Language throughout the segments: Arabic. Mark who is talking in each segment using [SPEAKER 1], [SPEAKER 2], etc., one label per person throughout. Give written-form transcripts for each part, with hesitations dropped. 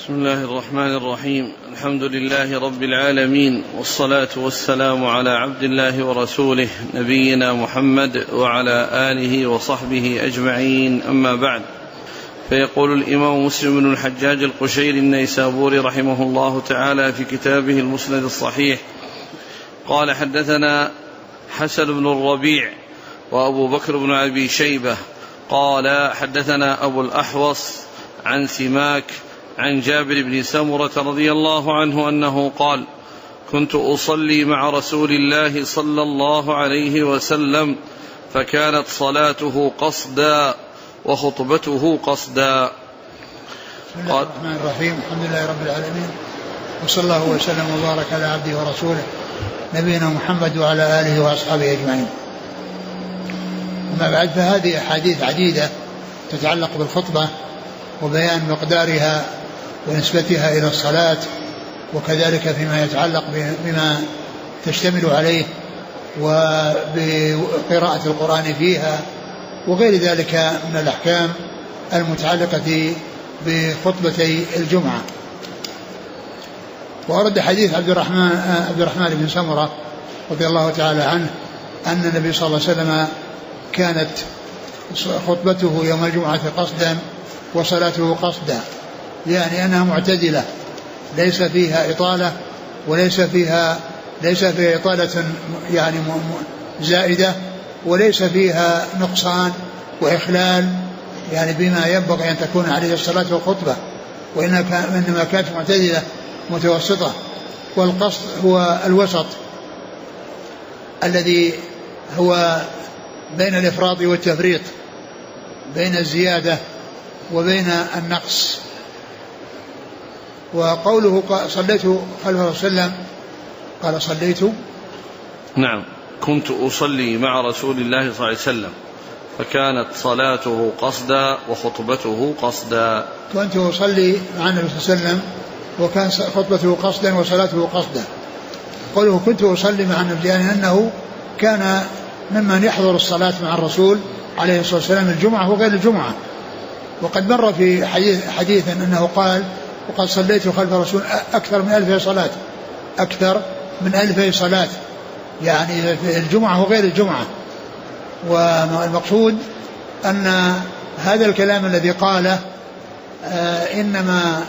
[SPEAKER 1] بسم الله الرحمن الرحيم. الحمد لله رب العالمين، والصلاة والسلام على عبد الله ورسوله نبينا محمد وعلى آله وصحبه أجمعين، أما بعد. فيقول الإمام مسلم بن الحجاج القشيري النيسابوري رحمه الله تعالى في كتابه المسند الصحيح قال: حدثنا حسن بن الربيع وأبو بكر بن أبي شيبة قال: حدثنا أبو الأحوص عن سماك عن جابر بن سمرة رضي الله عنه أنه قال: كنت أصلي مع رسول الله صلى الله عليه وسلم فكانت صلاته قصدا وخطبته قصدا.
[SPEAKER 2] بسم الله الرحمن الرحيم. الحمد لله رب العالمين، وصلى الله وسلم وبارك على عبده ورسوله نبينا محمد وعلى آله وأصحابه أجمعين. أما بعد، فهذه أحاديث عديدة تتعلق بالخطبة وبيان مقدارها ونسبتها إلى الصلاة، وكذلك فيما يتعلق بما تشتمل عليه وبقراءة القرآن فيها وغير ذلك من الأحكام المتعلقة بخطبتي الجمعة. وأرد حديث عبد الرحمن بن سمرة رضي الله تعالى عنه أن النبي صلى الله عليه وسلم كانت خطبته يوم الجمعة قصدا وصلاته قصدا، يعني أنها معتدلة، ليس فيها إطالة وليس فيها إطالة يعني زائدة، وليس فيها نقصان وإخلال يعني بما ينبغي أن تكون عليه الصلاة والخطبة، وإنما كانت معتدلة متوسطة. والقصد هو الوسط الذي هو بين الإفراط والتفريط، بين الزيادة وبين النقص. وقوله صليت خلف رسول الله، قال صليت،
[SPEAKER 1] نعم، كنت أصلي مع رسول الله صلى الله عليه وسلم فكانت صلاته قصدا وخطبته قصدا.
[SPEAKER 2] كنت أصلي مع النبي صلى الله عليه وسلم وكان خطبته قصدا وصلاته قصدا. قوله كنت أصلي مع النبي يعني أنه كان ممن يحضر الصلاة مع الرسول عليه الصلاة والسلام الجمعة وغير الجمعة. وقد مر في حديث أنه قال: وقد صليت خلف الرسول أكثر من 1000 صلاة، أكثر من 1000 صلاة، يعني في الجمعة وغير الجمعة. والمقصود أن هذا الكلام الذي قاله إنما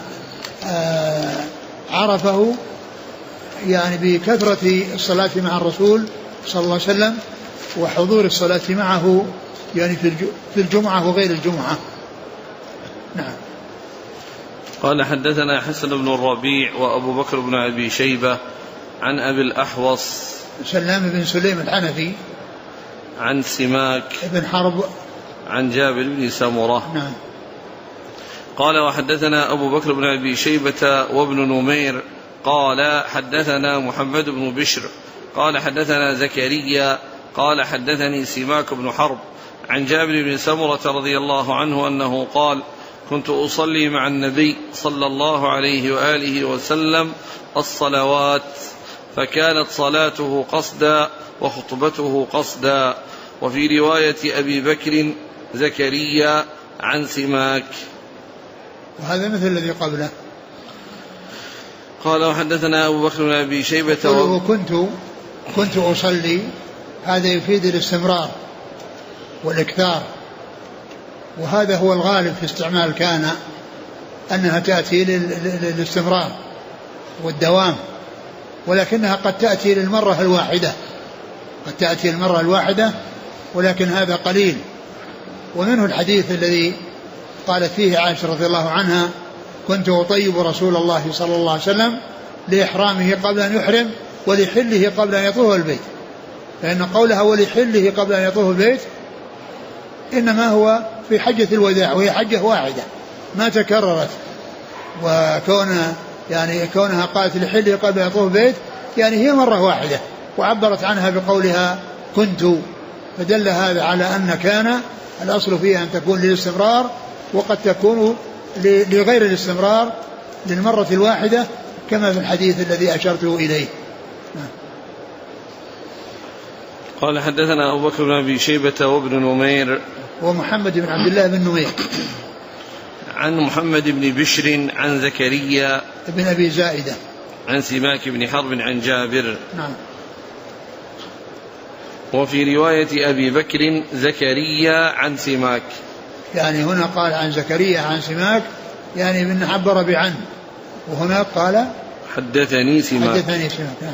[SPEAKER 2] عرفه يعني بكثرة الصلاة مع الرسول صلى الله عليه وسلم وحضور الصلاة معه يعني في الجمعة وغير الجمعة. نعم.
[SPEAKER 1] قال: حدثنا حسن بن الربيع وأبو بكر بن أبي شيبة عن أبي الأحوص
[SPEAKER 2] سلام بن سليم الحنفي
[SPEAKER 1] عن سماك
[SPEAKER 2] بن حرب
[SPEAKER 1] عن جابر بن سمرة.
[SPEAKER 2] نعم.
[SPEAKER 1] قال: وحدثنا أبو بكر بن أبي شيبة وابن نمير قال: حدثنا محمد بن بشر قال: حدثنا زكريا قال: حدثني سماك بن حرب عن جابر بن سمرة رضي الله عنه أنه قال: كنت أصلي مع النبي صلى الله عليه وآله وسلم الصلوات فكانت صلاته قصدا وخطبته قصدا. وفي رواية أبي بكر زكريا عن سماك.
[SPEAKER 2] وهذا مثل الذي قبله.
[SPEAKER 1] قال: وحدثنا أبو بكر بن أبي شيبة
[SPEAKER 2] كنت أصلي، هذا يفيد الاستمرار والإكثار، وهذا هو الغالب في استعمال كان، أنها تأتي للاستمرار والدوام، ولكنها قد تأتي للمرة الواحدة، ولكن هذا قليل. ومنه الحديث الذي قالت فيه عائشة رضي الله عنها: كنت أطيب رسول الله صلى الله عليه وسلم لإحرامه قبل أن يحرم ولحله قبل أن يطوف البيت. فإن قولها ولحله قبل أن يطوف البيت إنما هو في حجة الوداع، وهي حجة واحدة ما تكررت. كونها قالت لحله قبل أن يطوف البيت يعني هي مرة واحدة، وعبرت عنها بقولها كنت، فدل هذا على أن كان الأصل فيها أن تكون للاستمرار، وقد تكون لغير الاستمرار للمرة الواحدة، كما في الحديث الذي أشرته إليه.
[SPEAKER 1] قال: حدثنا أبو بكر بن أبي شيبة وابن نمير
[SPEAKER 2] ومحمد بن عبد الله بن نمير
[SPEAKER 1] عن محمد بن بشر عن زكريا
[SPEAKER 2] بن أبي زائدة
[SPEAKER 1] عن سماك بن حرب عن جابر.
[SPEAKER 2] نعم.
[SPEAKER 1] وفي رواية أبي بكر زكريا عن سماك،
[SPEAKER 2] يعني هنا قال عن زكريا عن سماك يعني من عبر بعن، وهنا قال
[SPEAKER 1] حدثني سماك.
[SPEAKER 2] نعم.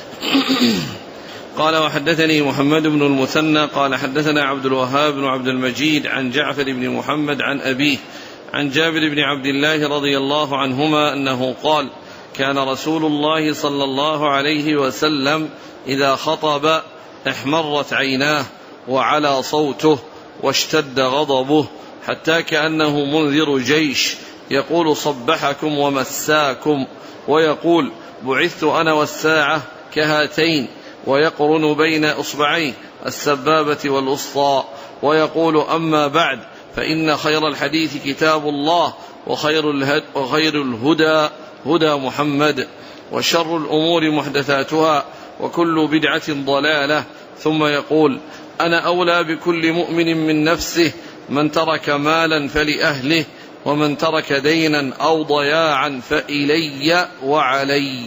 [SPEAKER 1] قال وحدثني محمد بن المثنى قال حدثنا عبد الوهاب بن عبد المجيد عن جعفر بن محمد عن أبيه عن جابر بن عبد الله رضي الله عنهما أنه قال كان رسول الله صلى الله عليه وسلم إذا خطب احمرت عيناه وعلى صوته واشتد غضبه حتى كأنه منذر جيش يقول صبحكم ومساكم، ويقول بعثت أنا والساعة كهاتين، ويقرن بين إصبعيه السبابة والوسطى، ويقول أما بعد فإن خير الحديث كتاب الله وخير الهدى هدى محمد، وشر الأمور محدثاتها وكل بدعة ضلالة. ثم يقول أنا أولى بكل مؤمن من نفسه، من ترك مالا فلأهله، ومن ترك دينا أو ضياعا فإلي وعلي.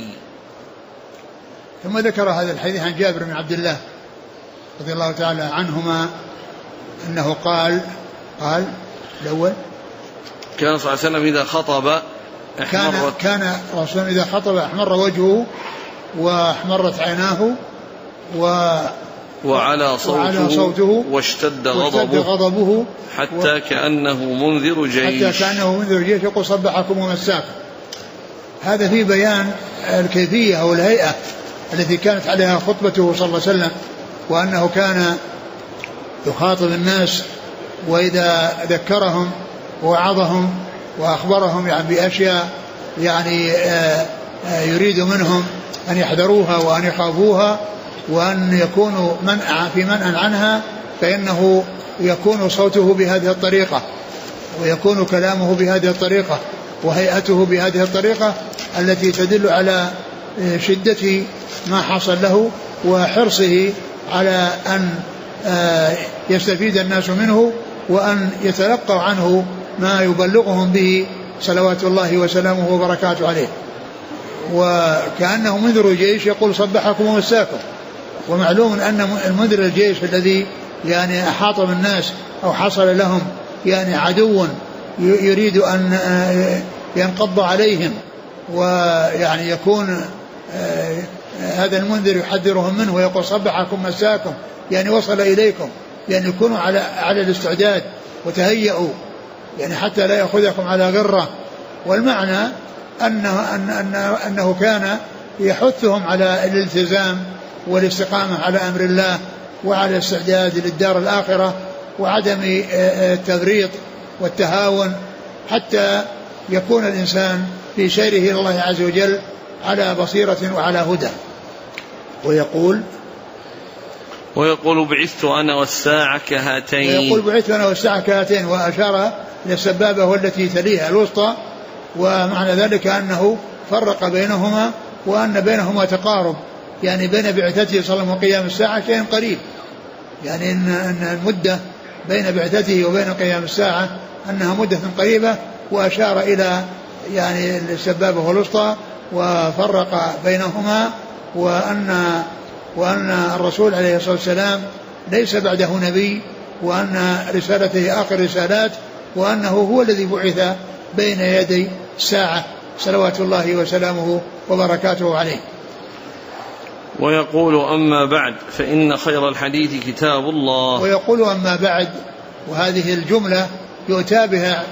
[SPEAKER 2] ثم ذكر هذا الحديث عن جابر بن عبد الله رضي الله تعالى عنهما أنه قال الأول
[SPEAKER 1] كان صلى الله عليه وسلم إذا خطب
[SPEAKER 2] كان رسول إذا خطب احمر وجهه واحمرت عيناه وعلى صوته واشتد غضبه
[SPEAKER 1] حتى كأنه منذر جيش
[SPEAKER 2] يقول صبحكم ومساكم. هذا في بيان الكيفية أو الهيئة التي كانت عليها خطبته صلى الله عليه وسلم، وأنه كان يخاطب الناس وإذا ذكرهم ووعظهم وأخبرهم يعني بأشياء يعني يريد منهم أن يحذروها وأن يخافوها وأن يكونوا في منع عنها، فإنه يكون صوته بهذه الطريقة ويكون كلامه بهذه الطريقة وهيئته بهذه الطريقة التي تدل على شدة ما حصل له وحرصه على أن يستفيد الناس منه وأن يتلقوا عنه ما يبلغهم به صلوات الله وسلامه وبركاته عليه. وكأنه منذر جيش يقول صبحكم ومساكم. ومعلوم أن المنذر الجيش الذي يعني أحاط بالناس أو حصل لهم يعني عدو يريد أن ينقض عليهم، ويعني يكون هذا المنذر يحذرهم منه ويقول صبحكم مساكم، يعني وصل إليكم، يعني يكونوا على الاستعداد وتهيئوا يعني حتى لا يأخذكم على غرة. والمعنى أنه كان يحثهم على الالتزام والاستقامة على أمر الله وعلى الاستعداد للدار الآخرة وعدم التفريط والتهاون، حتى يكون الإنسان في سيره إلى الله عز وجل على بصيرة وعلى هدى.
[SPEAKER 1] ويقول بعثت أنا والساعة كهاتين،
[SPEAKER 2] وأشار إلى السبابة والتي تليها الوسطى، ومعنى ذلك أنه فرق بينهما وأن بينهما تقارب، يعني بين بعثته صلى الله عليه وسلم وقيام الساعة شيء قريب، يعني أن المدة بين بعثته وبين قيام الساعة أنها مدة قريبة، وأشار إلى يعني السبابة والوسطى وفرق بينهما، وأن الرسول عليه الصلاة والسلام ليس بعده نبي، وأن رسالته آخر رسالات، وأنه هو الذي بعث بين يدي الساعة صلوات الله وسلامه وبركاته عليه.
[SPEAKER 1] ويقول أما بعد فإن خير الحديث كتاب الله.
[SPEAKER 2] ويقول أما بعد، وهذه الجملة يؤتى بها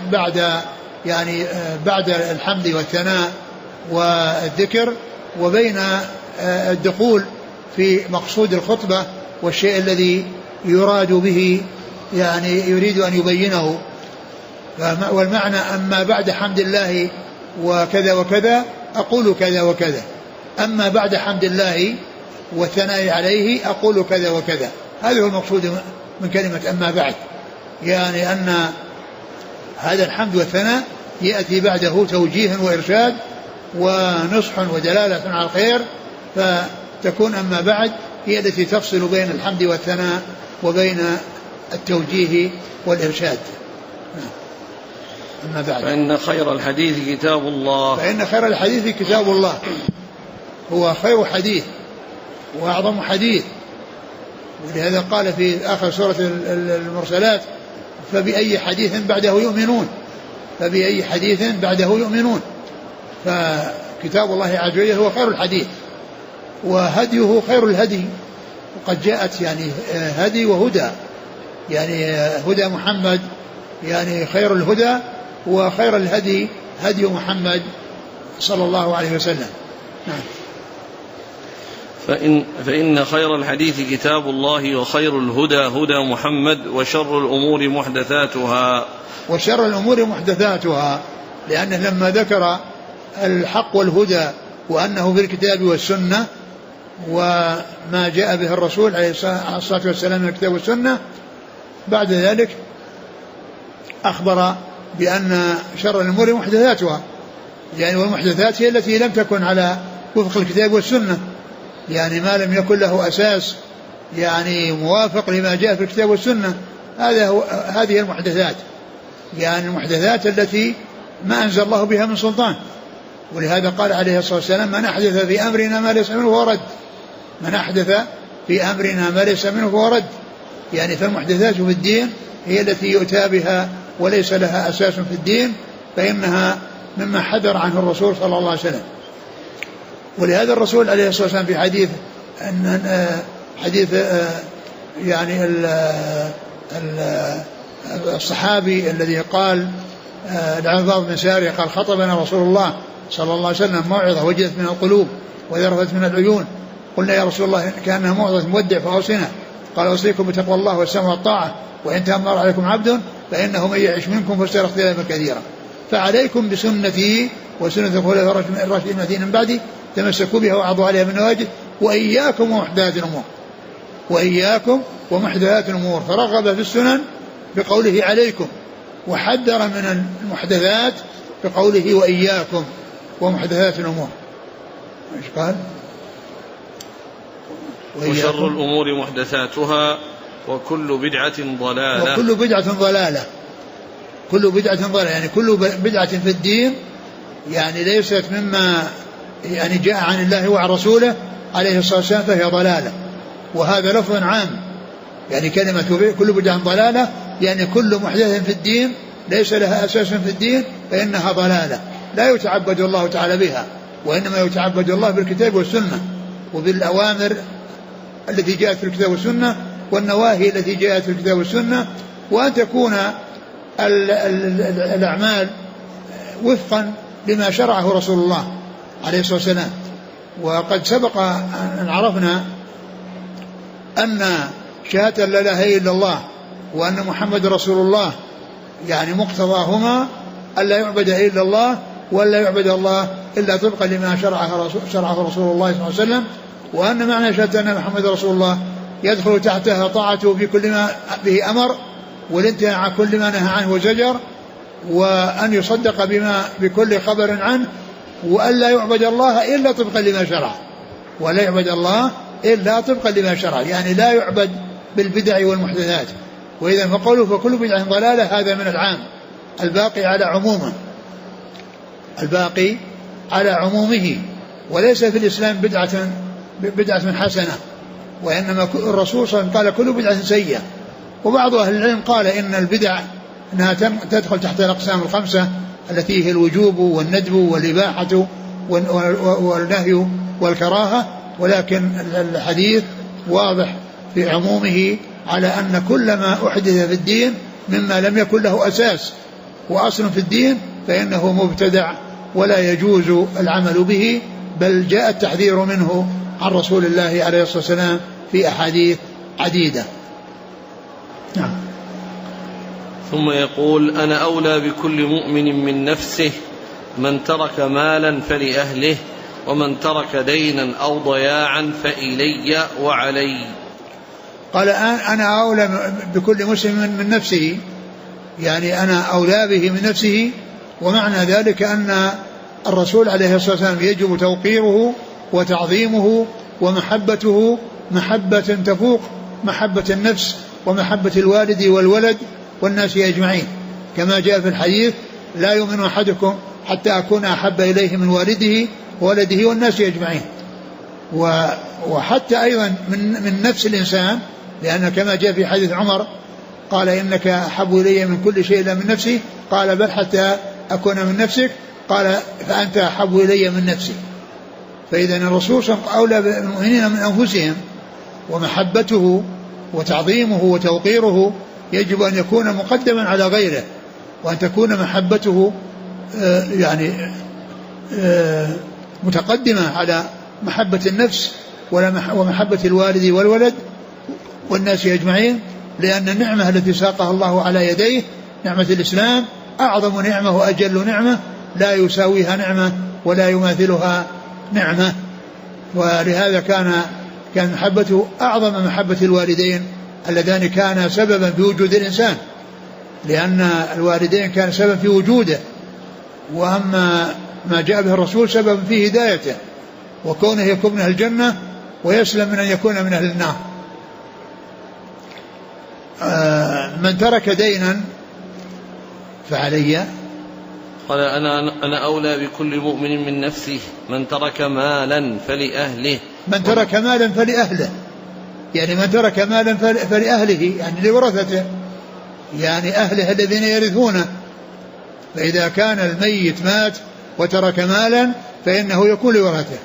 [SPEAKER 2] بعد الحمد والثناء والذكر، وبين الدخول في مقصود الخطبة والشيء الذي يراد به يعني يريد أن يبينه. والمعنى أما بعد حمد الله وكذا وكذا أقول كذا وكذا، أما بعد حمد الله والثناء عليه أقول كذا وكذا. هذا هو المقصود من كلمة أما بعد، يعني أن هذا الحمد والثناء يأتي بعده توجيه وإرشاد ونصح ودلالة على الخير، فتكون أما بعد هي التي تفصل بين الحمد والثناء وبين التوجيه والإرشاد. أما بعد.
[SPEAKER 1] فإن خير الحديث كتاب الله.
[SPEAKER 2] فإن خير الحديث كتاب الله، هو خير حديث وأعظم حديث. ولهذا قال في آخر سورة المرسلات: فبأي حديث بعده يؤمنون. فبأي حديث بعده يؤمنون. فكتاب الله عز وجل هو خير الحديث، وهديه خير الهدي. وقد جاءت يعني هدي وهدى، يعني هدى محمد يعني خير الهدى، وخير الهدي هدي محمد صلى الله عليه وسلم. نعم.
[SPEAKER 1] فإن خير الحديث كتاب الله، وخير الهدى هدى محمد، وشر الأمور محدثاتها.
[SPEAKER 2] وشر الأمور محدثاتها، لأنه لما ذكر الحق والهدى وأنه في الكتاب والسنة وما جاء به الرسول عليه الصلاة والسلام من الكتاب والسنة، بعد ذلك أخبر بأن شر الأمور محدثاتها، يعني والمحدثات هي التي لم تكن على وفق الكتاب والسنة، يعني ما لم يكن له أساس يعني موافق لما جاء في الكتاب والسنة، هذه المحدثات، يعني المحدثات التي ما أنزل الله بها من سلطان. ولهذا قال عليه الصلاة والسلام: من أحدث في أمرنا ما ليس منه فهو رد. من أحدث في أمرنا ما ليس منه فهو رد، يعني فالمحدثات في الدين هي التي يؤتى بها وليس لها أساس في الدين، فإنها مما حذر عنه الرسول صلى الله عليه وسلم. ولهذا الرسول عليه الصلاة والسلام في حديث يعني الصحابي الذي قال العرباض بن سارية قال: خطبنا رسول الله صلى الله عليه وسلم موعظة وجدت من القلوب وذرفت من العيون، قلنا يا رسول الله كأنها موعظة مودع فأوصنا، قال: أوصيكم بتقوى الله والسمع والطاعة، وإن تأمر عليكم عبد فإنه من يعش منكم فسيرى اختلافا كثيرا، فعليكم بسنتي وسنة الخلفاء الراشدين من بعدي تمسكوا بها وعضوا عليها بالنواجذ، وإياكم ومحدثات الأمور. وإياكم ومحدثات الأمور، فرغب في السنن بقوله عليكم، وحذر من المحدثات بقوله وإياكم ومحدثات الأمور. ايش قال؟
[SPEAKER 1] وشر الأمور محدثاتها، وكل بدعة ضلالة.
[SPEAKER 2] وكل بدعة ضلالة. كل بدعة ضلالة، يعني كل بدعة في الدين يعني ليست مما يعني جاء عن الله وعن رسوله عليه الصلاة والسلام فهي ضلالة. وهذا لفظ عام، يعني كلمة كل بدعة ضلالة يعني كل محدث في الدين ليس لها أساس في الدين فإنها ضلالة، لا يتعبد الله تعالى بها، وإنما يتعبد الله بالكتاب والسنة، وبالأوامر التي جاءت في الكتاب والسنة، والنواهي التي جاءت في الكتاب والسنة، وأن تكون الأعمال وفقا لما شرعه رسول الله عليه الصلاة والسلام. وقد سبق أن عرفنا أن شهادة لا إله إلا الله وأن محمد رسول الله يعني مقتضاهما ألا يعبد إلا الله ولا يعبد الله إلا طبقا لما شرعه رسول الله صلى الله عليه وسلم، وأن معنى شهادة أن محمد رسول الله يدخل تحتها طاعته في كل ما به أمر، والانتهاء عن كل ما نهى عنه وزجر، وأن يصدق بكل خبر عنه، وأن لا يعبد الله إلا طبقا لما شرع، ولا يعبد الله إلا طبقا لما شرع، يعني لا يعبد بالبدع والمحدثات. وإذا فقوله فكل بدعة ضلالة هذا من العام الباقي على عمومه، الباقي على عمومه، وليس في الإسلام بدعة حسنة، وإنما الرسول صلى الله عليه وسلم قال كل بدعة سيئة. وبعض أهل العلم قال إن البدع أنها تدخل تحت الأقسام الخمسة التي هي الوجوب والندب والإباحة والنهي والكراهة، ولكن الحديث واضح في عمومه على أن كل ما أحدث في الدين مما لم يكن له أساس وأصل في الدين فإنه مبتدع ولا يجوز العمل به، بل جاء التحذير منه عن رسول الله عليه الصلاة والسلام في أحاديث عديدة. نعم.
[SPEAKER 1] ثم يقول: أنا أولى بكل مؤمن من نفسه، من ترك مالا فلأهله، ومن ترك دينا أو ضياعا فإلي وعلي.
[SPEAKER 2] قال: أنا أولى بكل مسلم من نفسه، يعني أنا أولى به من نفسه، ومعنى ذلك أن الرسول عليه الصلاة والسلام يجب توقيره وتعظيمه ومحبته محبة تفوق محبة النفس ومحبة الوالد والولد والناس أجمعين، كما جاء في الحديث: لا يؤمن أحدكم حتى أكون أحب إليه من والده وولده والناس أجمعين. وحتى أيضا من نفس الإنسان، لأن كما جاء في حديث عمر قال إنك أحب إلي من كل شيء إلا من نفسي، قال بل حتى أكون من نفسك، قال فأنت أحب إلي من نفسي. فإذا الرسول أولى بالمؤمنين من أنفسهم، ومحبته وتعظيمه وتوقيره يجب أن يكون مقدما على غيره، وأن تكون محبته يعني متقدمة على محبة النفس ومحبة الوالد والولد والناس أجمعين، لأن النعمة التي ساقها الله على يديه نعمة الإسلام أعظم نعمة وأجل نعمة، لا يساويها نعمة ولا يماثلها نعمة. ولهذا كان محبته أعظم محبة الوالدين اللذان كان سببا في وجود الإنسان، لأن الوالدين كان سبب في وجوده، وأما ما جاء به الرسول سبب في هدايته وكونه يكون من أهل الجنة ويسلم من أن يكون من أهل النار. من ترك دينا فعلي،
[SPEAKER 1] قال أنا أولى بكل مؤمن من نفسه، من ترك مالا فلأهله.
[SPEAKER 2] من ترك مالا فلأهله، يعني من ترك مالا فلأهله، يعني لورثته، يعني أهله الذين يرثونه. فإذا كان الميت مات وترك مالا فإنه يكون لورثته،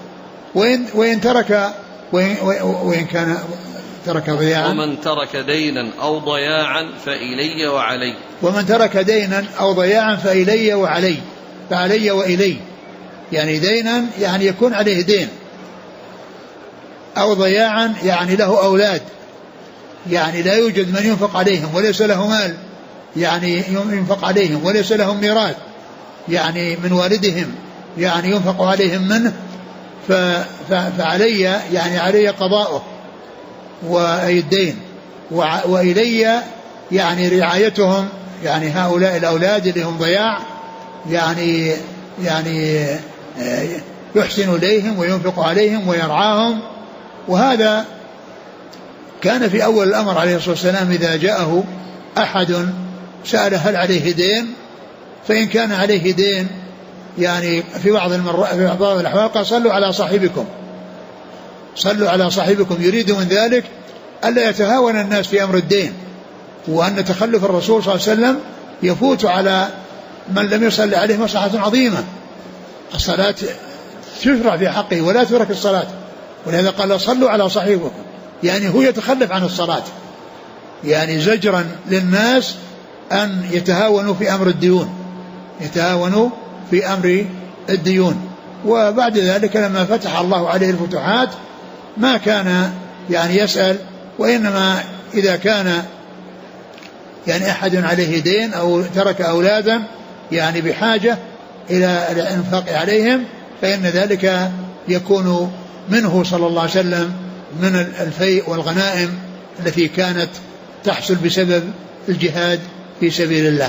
[SPEAKER 2] وإن كان ترك ضياعا.
[SPEAKER 1] ومن ترك دينا أو ضياعا فإلي وعلي.
[SPEAKER 2] ومن ترك دينا أو ضياعا فإلي وعلي، فعلي وإلي، يعني دينا يعني يكون عليه دين، أو ضياعا يعني له أولاد، يعني لا يوجد من ينفق عليهم وليس له مال يعني ينفق عليهم، وليس لهم ميراث يعني من والدهم يعني ينفق عليهم منه، فعلي يعني علي قضاؤه وأي الدين، وإلي يعني رعايتهم، يعني هؤلاء الأولاد اللي هم ضياع يعني يحسن إليهم وينفق عليهم ويرعاهم. وهذا كان في أول الأمر عليه الصلاة والسلام إذا جاءه أحد سأل هل عليه دين، فإن كان عليه دين يعني في بعض الأحوال قال صلوا على صاحبكم، يريد من ذلك ألا يتهاون الناس في أمر الدين، وأن تخلف الرسول صلى الله عليه وسلم يفوت على من لم يصلي عليه مصلحة عظيمة. الصلاة تشرع في حقه ولا تترك الصلاة، ولهذا قال صلوا على صاحبكم، يعني هو يتخلف عن الصلاة، يعني زجرا للناس أن يتهاونوا في أمر الديون. وبعد ذلك لما فتح الله عليه الفتوحات ما كان يعني يسأل، وإنما إذا كان يعني أحد عليه دين أو ترك أولادا يعني بحاجة إلى الإنفاق عليهم، فإن ذلك يكون منه صلى الله عليه وسلم من الفيء والغنائم التي كانت تحصل بسبب الجهاد في سبيل الله.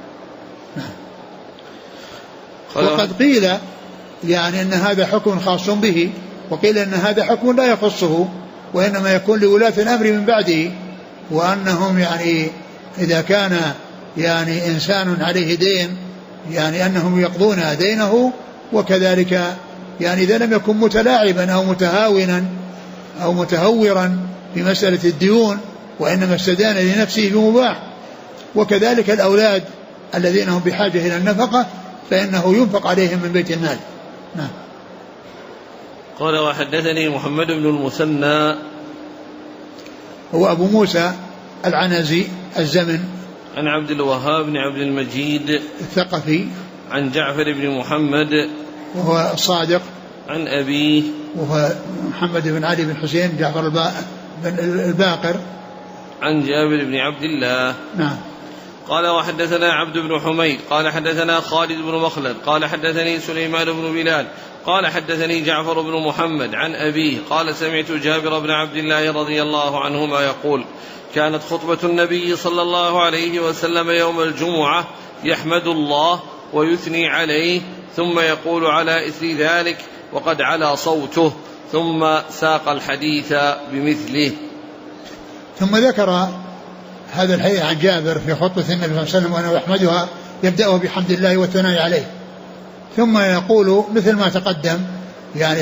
[SPEAKER 2] وقد قيل يعني أن هذا حكم خاص به، وقيل أن هذا حكم لا يخصه وإنما يكون لولاة الأمر من بعده، وأنهم يعني إذا كان يعني إنسان عليه دين يعني أنهم يقضون دينه، وكذلك يعني إذا لم يكن متلاعبا أو متهاونا أو متهورا في مسألة الديون وإنما استدان لنفسه بمباح. وكذلك الأولاد الذين هم بحاجة إلى النفقة فإنه ينفق عليهم من بيت المال. نعم.
[SPEAKER 1] قال وحدثني محمد بن المثنى
[SPEAKER 2] هو أبو موسى العنزي الزمن،
[SPEAKER 1] عن عبد الوهاب بن عبد المجيد
[SPEAKER 2] الثقفي،
[SPEAKER 1] عن جعفر بن محمد
[SPEAKER 2] وهو الصادق،
[SPEAKER 1] عن أبيه
[SPEAKER 2] وهو محمد بن علي بن حسين جعفر بن الباقر،
[SPEAKER 1] عن جابر بن عبد الله.
[SPEAKER 2] نعم.
[SPEAKER 1] قال وحدثنا عبد بن حميد قال حدثنا خالد بن مخلد قال حدثني سليمان بن بلال قال حدثني جعفر بن محمد عن أبيه قال سمعت جابر بن عبد الله رضي الله عنهما يقول كانت خطبة النبي صلى الله عليه وسلم يوم الجمعة يحمد الله ويثني عليه ثم يقول على إثر ذلك وقد علا صوته، ثم ساق الحديث بمثله.
[SPEAKER 2] ثم ذكر هذا الحديث عن جابر في خطبة النبي صلى الله عليه وسلم وأنه يحمدها يبدأه بحمد الله والثناء عليه، ثم يقول مثل ما تقدم يعني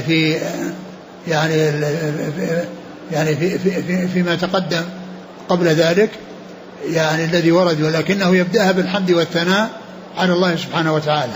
[SPEAKER 2] فيما تقدم قبل ذلك يعني الذي ورد، ولكنه يبدأها بالحمد والثناء على الله سبحانه وتعالى.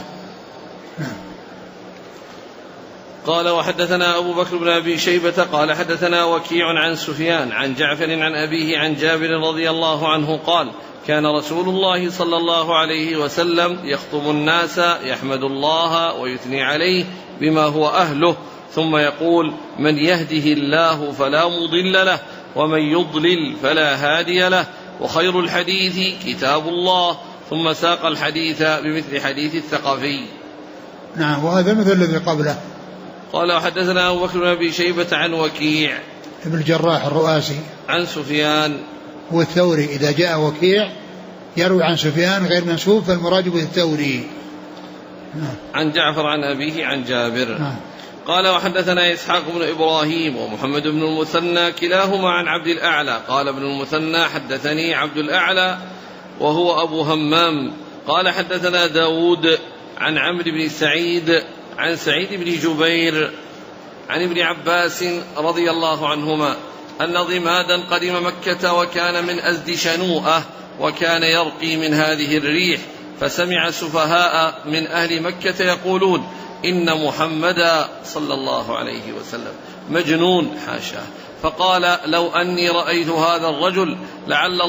[SPEAKER 1] قال وحدثنا أبو بكر بن أبي شيبة قال حدثنا وكيع عن سفيان عن جعفر عن أبيه عن جابر رضي الله عنه قال كان رسول الله صلى الله عليه وسلم يخطب الناس يحمد الله ويثني عليه بما هو أهله، ثم يقول من يهده الله فلا مضل له ومن يضلل فلا هادي له، وخير الحديث كتاب الله، ثم ساق الحديث بمثل حديث الثقفي.
[SPEAKER 2] نعم، وهذا مثل الذي قبله.
[SPEAKER 1] قال وحدثنا أبو بكر بن أبي شيبة عن وكيع
[SPEAKER 2] ابن الجراح الرؤاسي
[SPEAKER 1] عن سفيان
[SPEAKER 2] هو الثوري، إذا جاء وكيع يروي عن سفيان غير منسوب فالمراد به الثوري.
[SPEAKER 1] عن جعفر عن أبيه عن جابر. قال وحدثنا إسحاق بن إبراهيم ومحمد بن المثنى كلاهما عن عبد الأعلى. قال ابن المثنى حدثني عبد الأعلى وهو أبو همام قال حدثنا داود عن عمرو بن سعيد عن سعيد بن جبير عن ابن عباس رضي الله عنهما أن ضمادا قدم مكة وكان من أزد شنوءة وكان يرقي من هذه الريح، فسمع سفهاء من أهل مكة يقولون إن محمدا صلى الله عليه وسلم مجنون حاشاه، فقال لو أني رأيت هذا الرجل لعل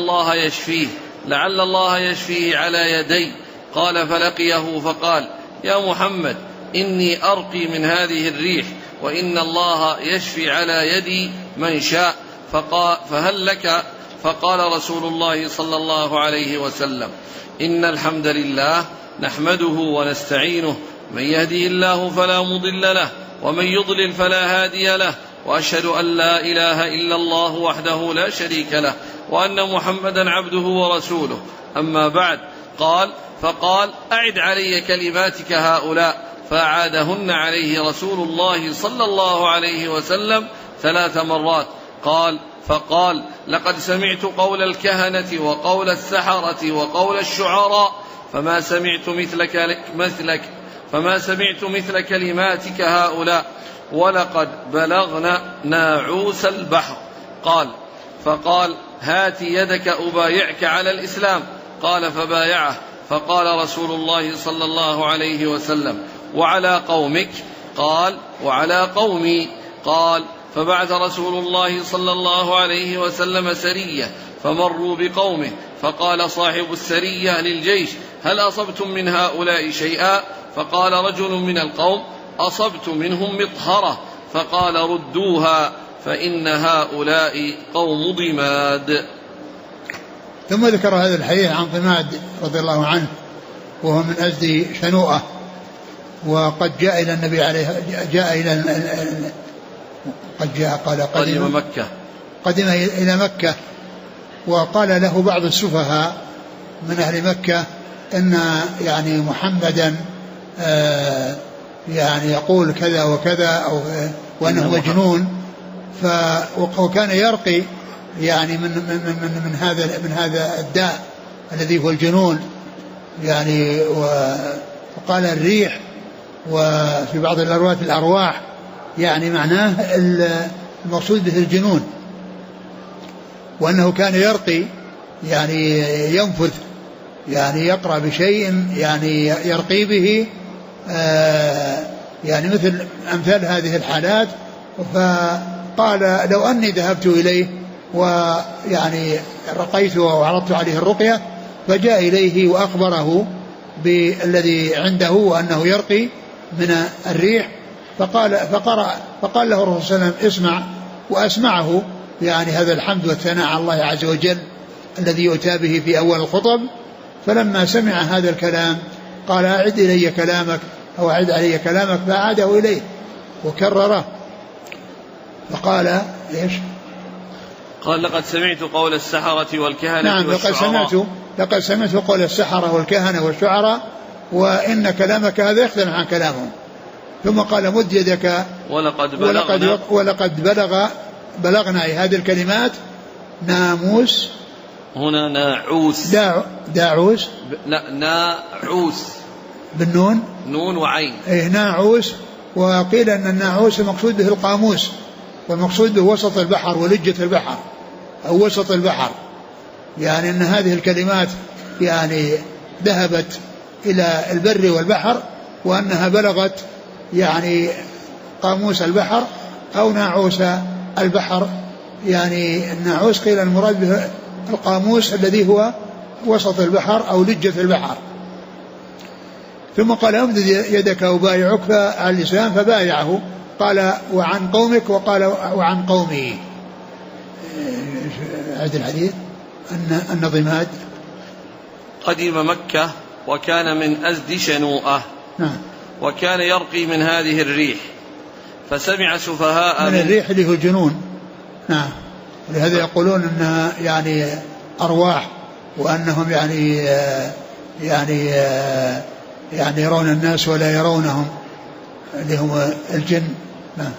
[SPEAKER 1] الله يشفيه على يدي. قال فلقيه فقال يا محمد إني أرقي من هذه الريح وإن الله يشفي على يدي من شاء، فهل لك؟ فقال رسول الله صلى الله عليه وسلم إن الحمد لله نحمده ونستعينه، من يهدي الله فلا مضل له ومن يضلل فلا هادي له، وأشهد أن لا إله إلا الله وحده لا شريك له وأن محمدا عبده ورسوله، أما بعد. فقال أعد علي كلماتك هؤلاء، فأعادهن عليه رسول الله صلى الله عليه وسلم 3 مرات. فقال لقد سمعت قول الكهنة وقول السحرة وقول الشعراء فما سمعت مثل كلماتك هؤلاء، ولقد بلغنا ناعوس البحر. فقال هات يدك أبايعك على الإسلام. قال فبايعه. فقال رسول الله صلى الله عليه وسلم وعلى قومك؟ قال وعلى قومي. قال فبعث رسول الله صلى الله عليه وسلم سرية فمروا بقومه، فقال صاحب السرية للجيش هل أصبتم من هؤلاء شيئا؟ فقال رجل من القوم أصبت منهم مطهرة. فقال ردوها فإن هؤلاء قوم ضماد.
[SPEAKER 2] ثم ذكر هذا الحديث عن ضماد رضي الله عنه وهو من أزد شنوءة، وقد جاء إلى النبي عليه قدم إلى مكة، وقال له بعض السفهاء من أهل مكة إن يعني محمدا يعني يقول كذا وكذا أو وأنه مجنون، وكان يرقي يعني من هذا الداء الذي هو الجنون يعني. وقال الريح، وفي بعض الأرواح الأرواح، يعني معناه المقصود به الجنون، وأنه كان يرقي يعني ينفث يعني يقرأ بشيء يعني يرقي به يعني مثل أمثال هذه الحالات. فقال لو أني ذهبت إليه ويعني رقيته وعرضت عليه الرقية، فجاء إليه وأخبره بالذي عنده وأنه يرقي من الريح، فقال له الرسول صلى الله عليه وسلم اسمع، وأسمعه يعني هذا الحمد والثناء على الله عز وجل الذي يؤتى به في أول الخطب. فلما سمع هذا الكلام قال أعد إلي كلامك أو أعد علي كلامك، فأعاده إليه وكرره. فقال إيش؟
[SPEAKER 1] قال لقد سمعت قول السحرة والكهنة.
[SPEAKER 2] نعم، لقد سمعت قول السحرة والكهنة والشعراء، وإن كلامك هذا يختلف عن كلامهم. ثم قال مد يدك ولقد بلغنا هذه الكلمات ناموس
[SPEAKER 1] هنا ناعوس.
[SPEAKER 2] داعوس.
[SPEAKER 1] لا ناعوس
[SPEAKER 2] بالنون.
[SPEAKER 1] نون وعين.
[SPEAKER 2] إيه ناعوس. وقيل أن الناعوس المقصود به القاموس، والمقصود به وسط البحر ولجة البحر أو وسط البحر، يعني أن هذه الكلمات يعني ذهبت إلى البر والبحر، وأنها بلغت يعني قاموس البحر أو ناعوس البحر. يعني الناعوس قيل المراد به القاموس الذي هو وسط البحر أو لجة البحر. ثم قال امدد يدك وبايعك على الإسلام فبايعه. قال وعن قومك، وقال وعن قومه. هذا الحديث أن ضماد
[SPEAKER 1] قدم مكة وكان من أزد شنوءة.
[SPEAKER 2] نعم.
[SPEAKER 1] وكان يرقي من هذه الريح فسمع سفهاء
[SPEAKER 2] من الريح اللي هو الجنون. نعم. ولهذا يقولون أنها يعني أرواح، وأنهم يعني يرون الناس ولا يرونهم، اللي هم الجن. نعم.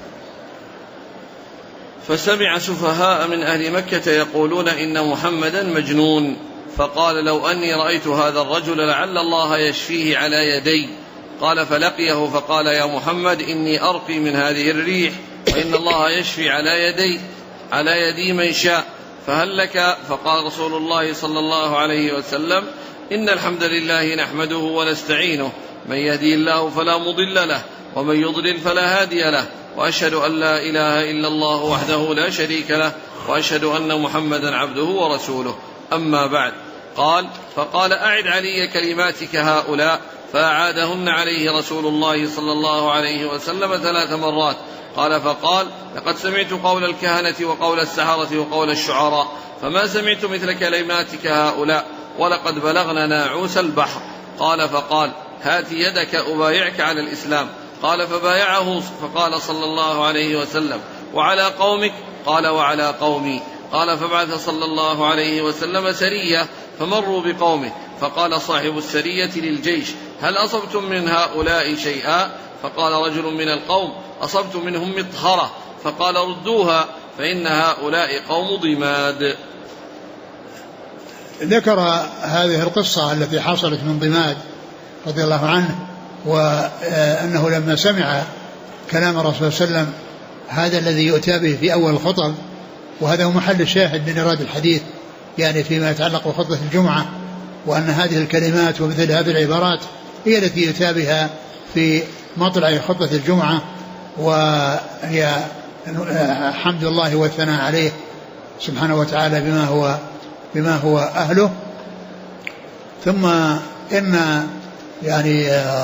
[SPEAKER 1] فسمع سفهاء من أهل مكة يقولون إن محمدا مجنون، فقال لو أني رأيت هذا الرجل لعل الله يشفيه على يدي. قال فلقيه فقال يا محمد إني أرقي من هذه الريح، وإن الله يشفي على يدي من شاء، فهل لك؟ فقال رسول الله صلى الله عليه وسلم إن الحمد لله نحمده ونستعينه، من يهدي الله فلا مضل له ومن يضلل فلا هادي له، وأشهد أن لا إله إلا الله وحده لا شريك له، وأشهد أن محمدا عبده ورسوله، أما بعد. قال فقال أعد علي كلماتك هؤلاء، فأعادهن عليه رسول الله صلى الله عليه وسلم 3 مرات. قال فقال لقد سمعت قول الكهنة وقول السحرة وقول الشعراء، فما سمعت مثل كلماتك هؤلاء، ولقد بلغنا ناعوس البحر. قال فقال هات يدك أبايعك على الإسلام. قال فبايعه، فقال صلى الله عليه وسلم وعلى قومك؟ قال وعلى قومي. قال فبعث صلى الله عليه وسلم سرية فمروا بقومه، فقال صاحب السرية للجيش هل أصبتم من هؤلاء شيئا؟ فقال رجل من القوم أصبت منهم مطهرة. فقال ردوها فإن هؤلاء قوم ضماد.
[SPEAKER 2] ذكر هذه القصة التي حصلت من ضماد رضي الله عنه، وأنه لما سمع كلام الرسول صلى الله عليه وسلم هذا الذي يؤتى به في أول الخطب، وهذا هو محل الشاهد من إيراد الحديث، يعني فيما يتعلق بخطبة الجمعة، وأن هذه الكلمات ومثل هذه العبارات هي التي يؤتى بها في مطلع خطبة الجمعة، وهي حمد الله والثناء عليه سبحانه وتعالى بما هو أهله. ثم إن يعني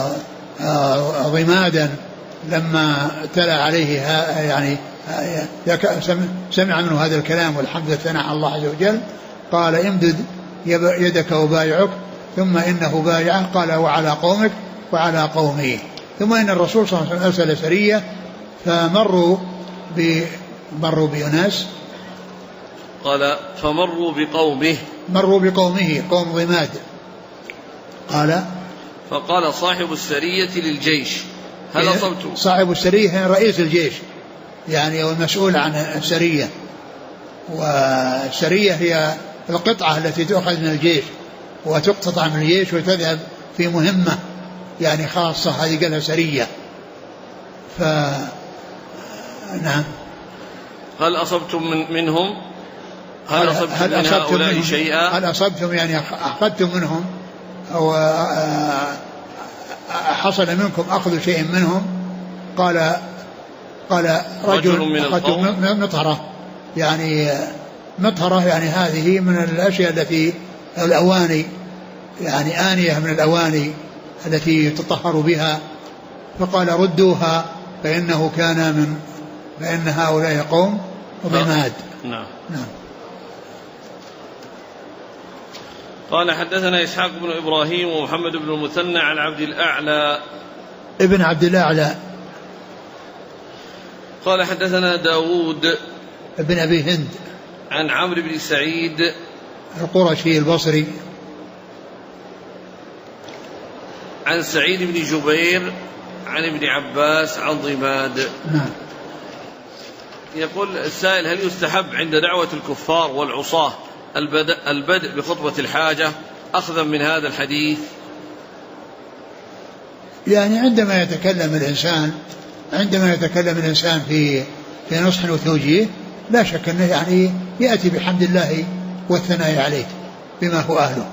[SPEAKER 2] ضمادا لما تلا عليه يعني سمع منه هذا الكلام والحمد والثناء على الله عز وجل، قال امدد يدك وبايعك، ثم إنه بايعه قال وعلى قومك وعلى قومه. ثم إن الرسول صلى الله عليه وسلم أرسل سرية فمروا بأناس،
[SPEAKER 1] قال فمروا بقومه
[SPEAKER 2] قوم ضماد. قال
[SPEAKER 1] فقال صاحب السرية للجيش هل أصبتم؟
[SPEAKER 2] صاحب السرية رئيس الجيش، يعني هو المسؤول عن السرية، والسرية هي القطعة التي تؤخذ من الجيش وتقتطع من الجيش وتذهب في مهمة يعني خاصة، هذه قالها سرية. نعم.
[SPEAKER 1] هل أصبتم منهم؟ هل أصبتم من هؤلاء شيئا؟
[SPEAKER 2] هل أصبتم يعني أخذتم منهم أو حصل منكم أخذ شيء منهم؟ قال رجل
[SPEAKER 1] من القوم
[SPEAKER 2] مطهرة، يعني مطهرة يعني هذه من الأشياء التي الأواني، يعني آنية من الأواني التي تطهر بها. فقال ردوها فإن هؤلاء قوم ضماد.
[SPEAKER 1] نعم.
[SPEAKER 2] نعم.
[SPEAKER 1] قال حدثنا إسحاق بن إبراهيم ومحمد بن المثنى عن عبد الأعلى
[SPEAKER 2] ابن عبد الأعلى.
[SPEAKER 1] قال حدثنا داود
[SPEAKER 2] ابن أبي هند
[SPEAKER 1] عن عمرو بن سعيد
[SPEAKER 2] القرشي البصري
[SPEAKER 1] عن سعيد بن جبير عن ابن عباس عن ضماد.
[SPEAKER 2] نعم.
[SPEAKER 1] يقول السائل هل يستحب عند دعوة الكفار والعصاة البدء بخطبة الحاجة أخذا من هذا الحديث؟
[SPEAKER 2] يعني عندما يتكلم الإنسان في نصح وتوجيه لا شك أنه يعني يأتي بحمد الله والثناء عليه بما هو أهله.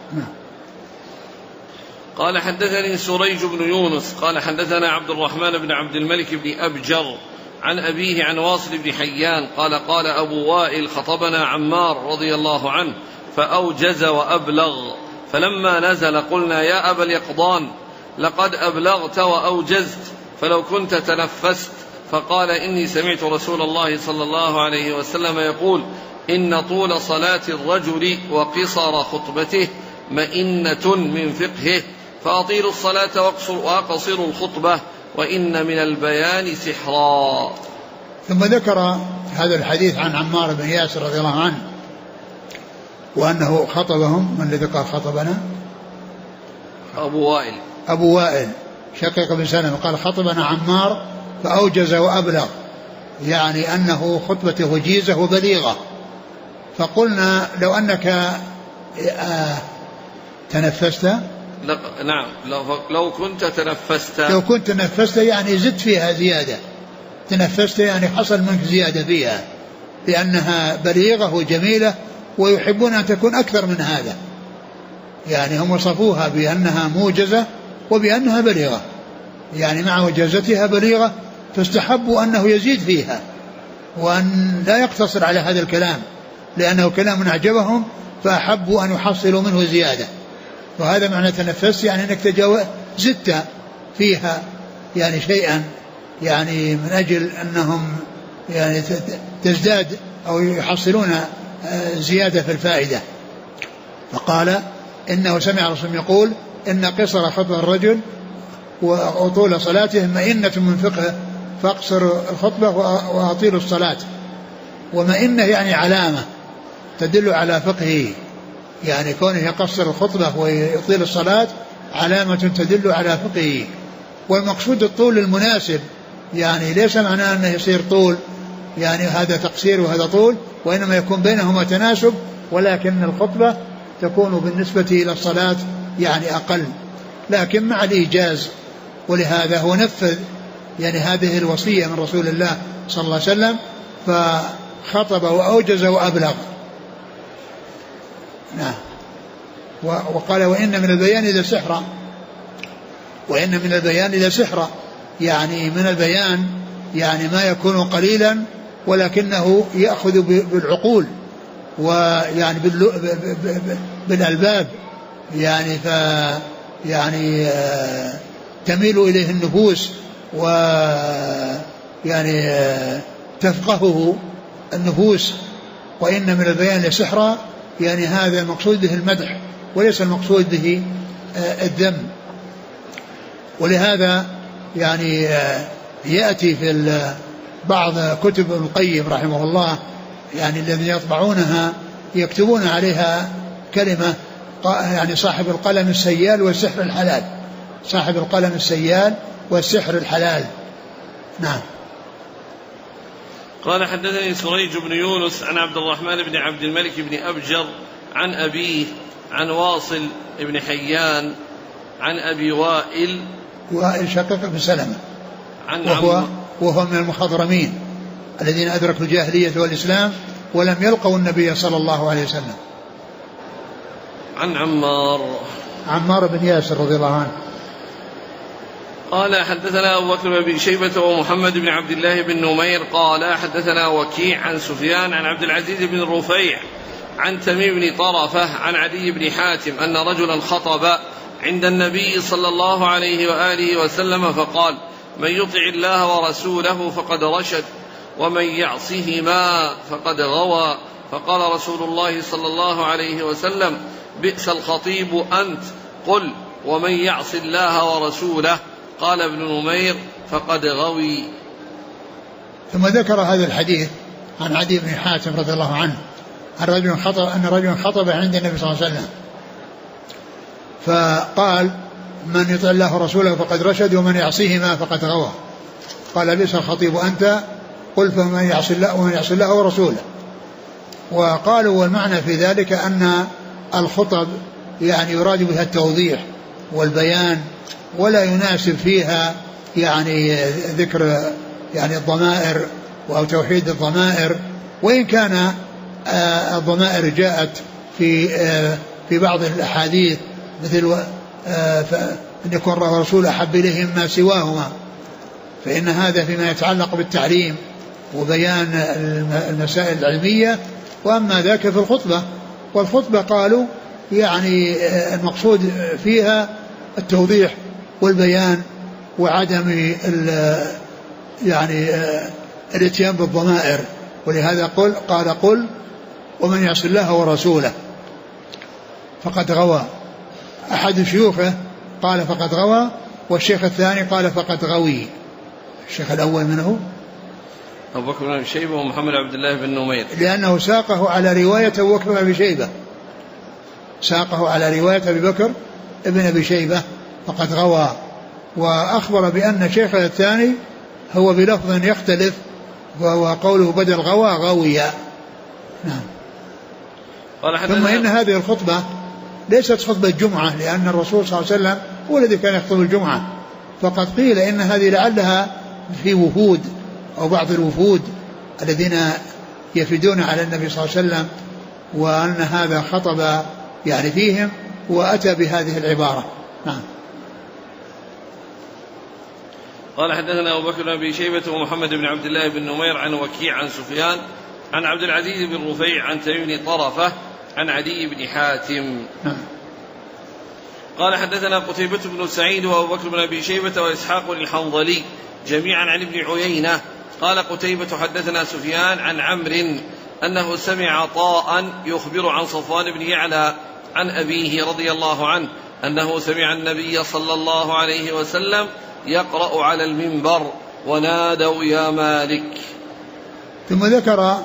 [SPEAKER 1] قال حدثني سريج بن يونس قال حدثنا عبد الرحمن بن عبد الملك بن أبجر عن أبيه عن واصل بن حيان قال قال أبو وائل خطبنا عمار رضي الله عنه فأوجز وأبلغ، فلما نزل قلنا يا أبا اليقظان لقد أبلغت وأوجزت فلو كنت تنفست، فقال إني سمعت رسول الله صلى الله عليه وسلم يقول إن طول صلاة الرجل وقصر خطبته مئنة من فقهه، فأطيلوا الصلاة وأقصروا الخطبة وإن من البيان سحرا.
[SPEAKER 2] ثم ذكر هذا الحديث عن عمار بن ياسر رضي الله عنه وأنه خطبهم. من الذي قال خطبنا؟
[SPEAKER 1] أبو وائل
[SPEAKER 2] شقيق بن سلمة قال خطبنا عمار فأوجز وأبلغ، يعني أنه خطبته جيزة وبليغة. فقلنا لو أنك تنفست،
[SPEAKER 1] نعم لو كنت
[SPEAKER 2] تنفست يعني زدت فيها زيادة، تنفست يعني حصل منك زيادة فيها، لأنها بليغة وجميلة ويحبون أن تكون أكثر من هذا، يعني هم وصفوها بأنها موجزة وبأنها بليغة، يعني مع وجازتها بليغة، فاستحبوا أنه يزيد فيها وأن لا يقتصر على هذا الكلام لأنه كلام أعجبهم، فأحبوا أن يحصلوا منه زيادة. وهذا معنى تنفس، يعني أنك زدت فيها يعني شيئا، يعني من أجل أنهم يعني تزداد أو يحصلون زيادة في الفائدة. فقال إنه سمع رسول يقول إن قصر خطبة الرجل وطول صلاته مئنة من فقهه، فاقصر الخطبة وأطيل الصلاة. ومئنة يعني علامة تدل على فقهه، يعني كونه يقصر الخطبة ويطيل الصلاة علامة تدل على فقهه. والمقصود الطول المناسب، يعني ليس معناه أنه يصير طول يعني هذا تقصير وهذا طول، وإنما يكون بينهما تناسب، ولكن الخطبة تكون بالنسبة إلى الصلاة يعني أقل، لكن مع الإيجاز. ولهذا هو نفذ يعني هذه الوصية من رسول الله صلى الله عليه وسلم، فخطب وأوجز وأبلغ. نعم. وقال وإن من البيان إذا سحرا، وإن من البيان إذا سحرا، يعني من البيان يعني ما يكون قليلا ولكنه يأخذ بالعقول ويعني بالألباب، يعني يعني تميل إليه النفوس ويعني تفقهه النفوس. وإن من البيان لسحرا، يعني هذا المقصود به المدح وليس المقصود به الذم. ولهذا يعني يأتي في بعض كتب ابن القيم رحمه الله، يعني الذين يطبعونها يكتبون عليها كلمة يعني صاحب القلم السيال والسحر الحلال، صاحب القلم السيال والسحر الحلال. نعم.
[SPEAKER 1] قال حدثني سريج بن يونس عن عبد الرحمن بن عبد الملك بن أبجر عن أبيه عن واصل بن حيان عن أبي وائل
[SPEAKER 2] شقيق بن سلمة، وهو من المخضرمين الذين أدركوا الجاهلية والإسلام ولم يلقوا النبي صلى الله عليه وسلم.
[SPEAKER 1] عن
[SPEAKER 2] عمار بن ياسر رضي الله عنه
[SPEAKER 1] قال حدثنا أبو بكر بن شيبة ومحمد بن عبد الله بن نمير قال حدثنا وكيع عن سفيان عن عبد العزيز بن الرفيع عن تميم بن طرفة عن عدي بن حاتم أن رجلا خطب عند النبي صلى الله عليه وآله وسلم فقال من يطع الله ورسوله فقد رشد ومن يعصهما فقد غوى. فقال رسول الله صلى الله عليه وسلم بئس الخطيب أنت، قل ومن يعص الله ورسوله. قال ابن نمير فقد غوي.
[SPEAKER 2] ثم ذكر هذا الحديث عن عدي بن حاتم رضي الله عنه أن رجلا خطب عند النبي صلى الله عليه وسلم فقال من يطع الله ورسوله فقد رشد ومن يعصيهما فقد غوى. قال بئس الخطيب أنت، قل فمن يعص الله ورسوله. وقالوا والمعنى في ذلك أن الخطب يعني يراد بها التوضيح والبيان، ولا يناسب فيها يعني ذكر يعني الضمائر أو توحيد الضمائر، وإن كان الضمائر جاءت في بعض الأحاديث مثل أن يكون الرسول أحب إليهم ما سواهما، فإن هذا فيما يتعلق بالتعليم وبيان المسائل العلمية، وأما ذاك في الخطبة. والخطبة قالوا يعني المقصود فيها التوضيح والبيان وعدم يعني الاتيان بالضمائر، ولهذا قل ومن يعص الله ورسوله فقد غوى. أحد شيوخه قال فقد غوى، والشيخ الثاني قال فقد غوي. الشيخ الأول منه
[SPEAKER 1] أبو بكر بن أبي شيبة ومحمد عبد الله بن نمير،
[SPEAKER 2] لأنه ساقه على رواية أبو بكر بن أبي شيبة، ساقه على رواية أبي بكر ابن أبي شيبة فقد غوى، وأخبر بأن شيخه الثاني هو بلفظ يختلف، وهو قوله بدل غوى غويا. نعم. ثم إن هذه الخطبة ليست خطبة جمعة، لأن الرسول صلى الله عليه وسلم هو الذي كان يخطب الجمعة، فقد قيل إن هذه لعلها في وفود أو بعض الوفود الذين يفدون على النبي صلى الله عليه وسلم، وأن هذا خطب يعني فيهم وأتى بهذه العبارة. نعم.
[SPEAKER 1] قال حدثنا أبو بكر بن أبي شيبة ومحمد بن عبد الله بن نمير عن وكيع عن سفيان عن عبد العزيز بن رفيع عن تميم بن طرفة عن عدي بن حاتم. قال حدثنا قتيبة بن سعيد وأبو بكر بن أبي شيبة وإسحاق الحنظلي جميعا عن ابن عيينة. قال قتيبة حدثنا سفيان عن عمرو أنه سمع عطاء يخبر عن صفوان بن يعلى عن أبيه رضي الله عنه أنه سمع النبي صلى الله عليه وسلم يقرأ على المنبر ونادوا يا مالك.
[SPEAKER 2] ثم ذكر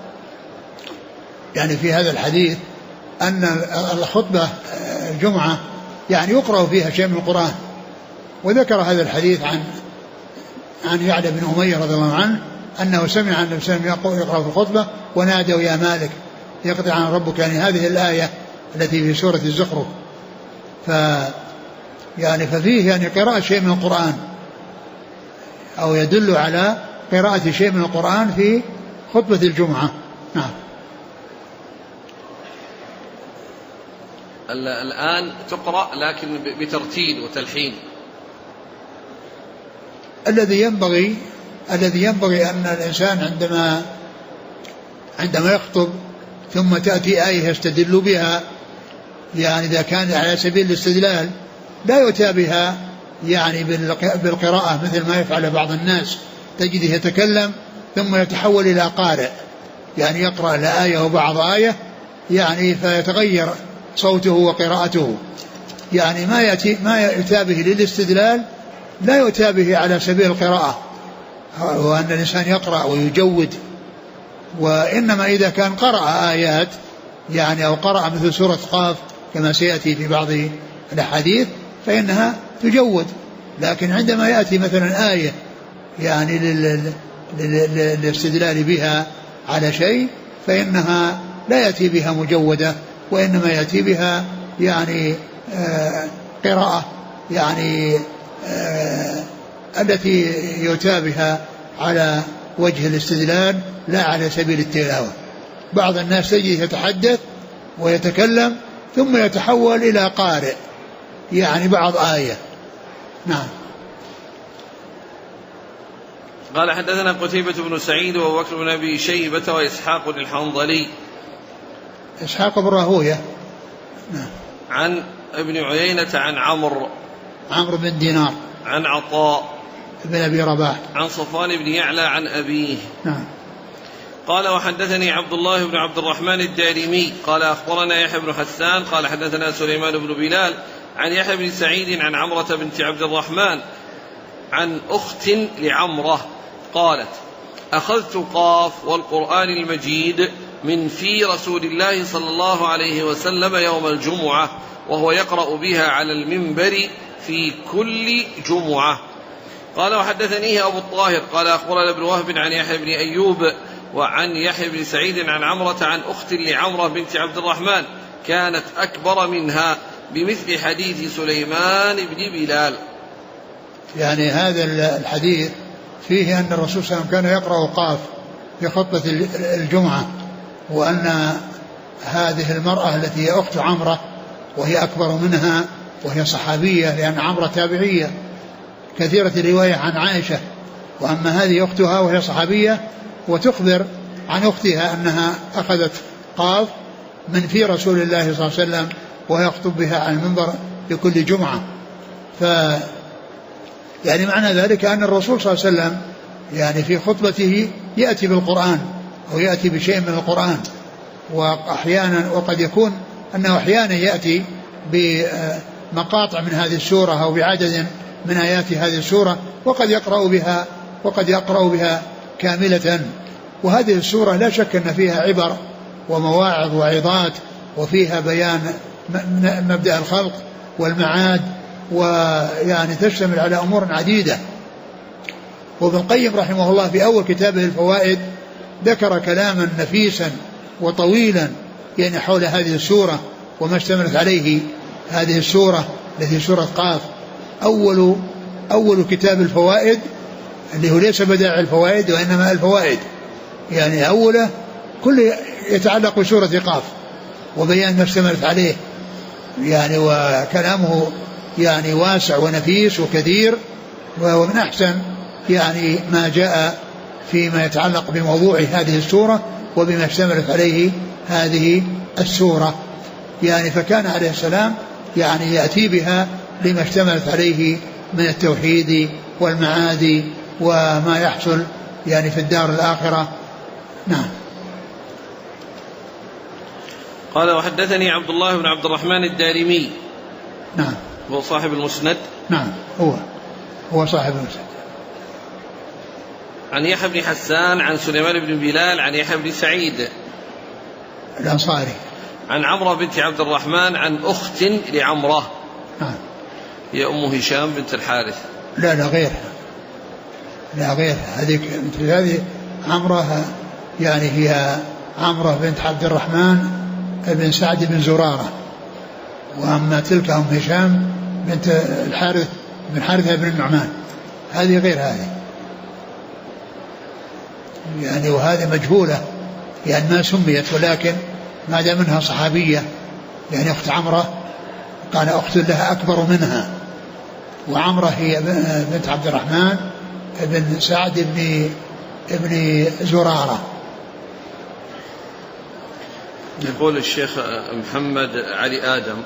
[SPEAKER 2] يعني في هذا الحديث أن الخطبة الجمعة يعني يقرأ فيها شيء من القرآن، وذكر هذا الحديث عن يعلى بن أمية رضي الله عنه أنه سمع النبي صلى الله عليه وسلم يقرأ في الخطبة ونادوا يا مالك يقضي عن ربك، يعني هذه الآية التي في سورة الزخرف. ففيه يعني قراءة شيء من القرآن أو يدل على قراءة شيء من القرآن في خطبة الجمعة. نعم.
[SPEAKER 1] الآن تقرأ لكن بترتيل وتلحين.
[SPEAKER 2] الذي ينبغي أن الإنسان عندما يخطب ثم تأتي آية يستدل بها، يعني إذا كان على سبيل الاستدلال لا يؤتى بها يعني بالقراءة مثل ما يفعل بعض الناس، تجده يتكلم ثم يتحول إلى قارئ، يعني يقرأ الآية وبعض آية يعني فيتغير صوته وقراءته، يعني ما يؤتى به للاستدلال لا يؤتى به على سبيل القراءة، وأن الإنسان يقرأ ويجود. وإنما إذا كان قرأ آيات يعني أو قرأ مثل سورة قاف كما سيأتي في بعض الأحاديث فإنها تجود، لكن عندما يأتي مثلا آية يعني للاستدلال بها على شيء فإنها لا يأتي بها مجودة، وإنما يأتي بها يعني قراءة يعني التي يؤتى بها على وجه الاستدلال لا على سبيل التلاوة. بعض الناس تجي يتحدث ويتكلم ثم يتحول إلى قارئ يعني بعض آية. نعم.
[SPEAKER 1] قال حدثنا قتيبة بن سعيد وأبو بكر بن أبي شيبة وإسحاق الحنظلي.
[SPEAKER 2] إسحاق بن راهوية. نعم.
[SPEAKER 1] عن ابن عيينة عن عمرو
[SPEAKER 2] بن دينار
[SPEAKER 1] عن عطاء
[SPEAKER 2] بن أبي رباح
[SPEAKER 1] عن صفوان بن يعلى عن أبيه.
[SPEAKER 2] نعم.
[SPEAKER 1] قال وحدثني عبد الله بن عبد الرحمن الدارمي قال أخبرنا يحيى بن حسان قال حدثنا سليمان بن بلال عن يحيى بن سعيد عن عمرة بنت عبد الرحمن عن أخت لعمرة قالت أخذت قاف والقرآن المجيد من في رسول الله صلى الله عليه وسلم يوم الجمعة وهو يقرأ بها على المنبر في كل جمعة. قال وحدثنيه أبو الطاهر قال أخبرنا ابن وهب عن يحيى بن أيوب وعن يحيى بن سعيد عن عمرة عن أخت لعمرة بنت عبد الرحمن كانت أكبر منها بمثل حديث سليمان بن بلال.
[SPEAKER 2] يعني هذا الحديث فيه أن الرسول صلى الله عليه وسلم كان يقرأ قاف في خطبة الجمعة، وأن هذه المرأة التي هي أخت عمرة وهي أكبر منها وهي صحابية، لأن عمرة تابعية كثيرة الرواية عن عائشة، وأما هذه أختها وهي صحابية وتخبر عن أختها أنها أخذت قاف من في رسول الله صلى الله عليه وسلم وهي يخطب بها على المنبر لكل جمعة. يعني معنى ذلك أن الرسول صلى الله عليه وسلم يعني في خطبته يأتي بالقرآن أو يأتي بشيء من القرآن، وأحيانا وقد يكون أنه أحيانا يأتي بمقاطع من هذه السورة أو بعدد من آيات هذه السورة، وقد يقرأ بها كاملة. وهذه السورة لا شك أن فيها عبر ومواعظ وعظات، وفيها بيان مبدأ الخلق والمعاد، ويعني تشتمل على أمور عديدة. وابن القيم رحمه الله في أول كتابه الفوائد ذكر كلاما نفيسا وطويلا يعني حول هذه السورة وما اشتملت عليه هذه السورة التي سورة قاف. أول كتاب الفوائد اللي هو ليس بدائع الفوائد وإنما الفوائد، يعني أوله كل يتعلق بسورة قاف وبيان ما اشتملت عليه، يعني وكلامه يعني واسع ونفيس وكثير، ومن أحسن يعني ما جاء فيما يتعلق بموضوع هذه السورة وبما اشتملت عليه هذه السورة. يعني فكان عليه السلام يعني يأتي بها لما اشتملت عليه من التوحيد والمعاد وما يحصل يعني في الدار الآخرة. نعم.
[SPEAKER 1] قال وحدثني عبد الله بن عبد الرحمن الدارمي.
[SPEAKER 2] نعم.
[SPEAKER 1] هو صاحب المسند.
[SPEAKER 2] نعم هو صاحب المسند.
[SPEAKER 1] عن يحيى بن حسان عن سليمان بن بلال عن يحيى بن سعيد
[SPEAKER 2] الأنصاري
[SPEAKER 1] عن عمرة بنت عبد الرحمن عن أخت لعمرة.
[SPEAKER 2] نعم.
[SPEAKER 1] هي أم هشام بنت الحارث.
[SPEAKER 2] لا غيرها هذه عمرة، يعني هي عمرة بنت عبد الرحمن بن سعد بن زرارة، وأما تلك أم هشام بنت الحارث بن حارثة بن النعمان، هذه غير هذه يعني، وهذه مجهولة يعني ما سميت، ولكن ما دام منها صحابية يعني أخت عمرة قال أخت لها أكبر منها، وعمرة هي بنت عبد الرحمن بن سعد بن زرارة.
[SPEAKER 1] يقول الشيخ محمد علي آدم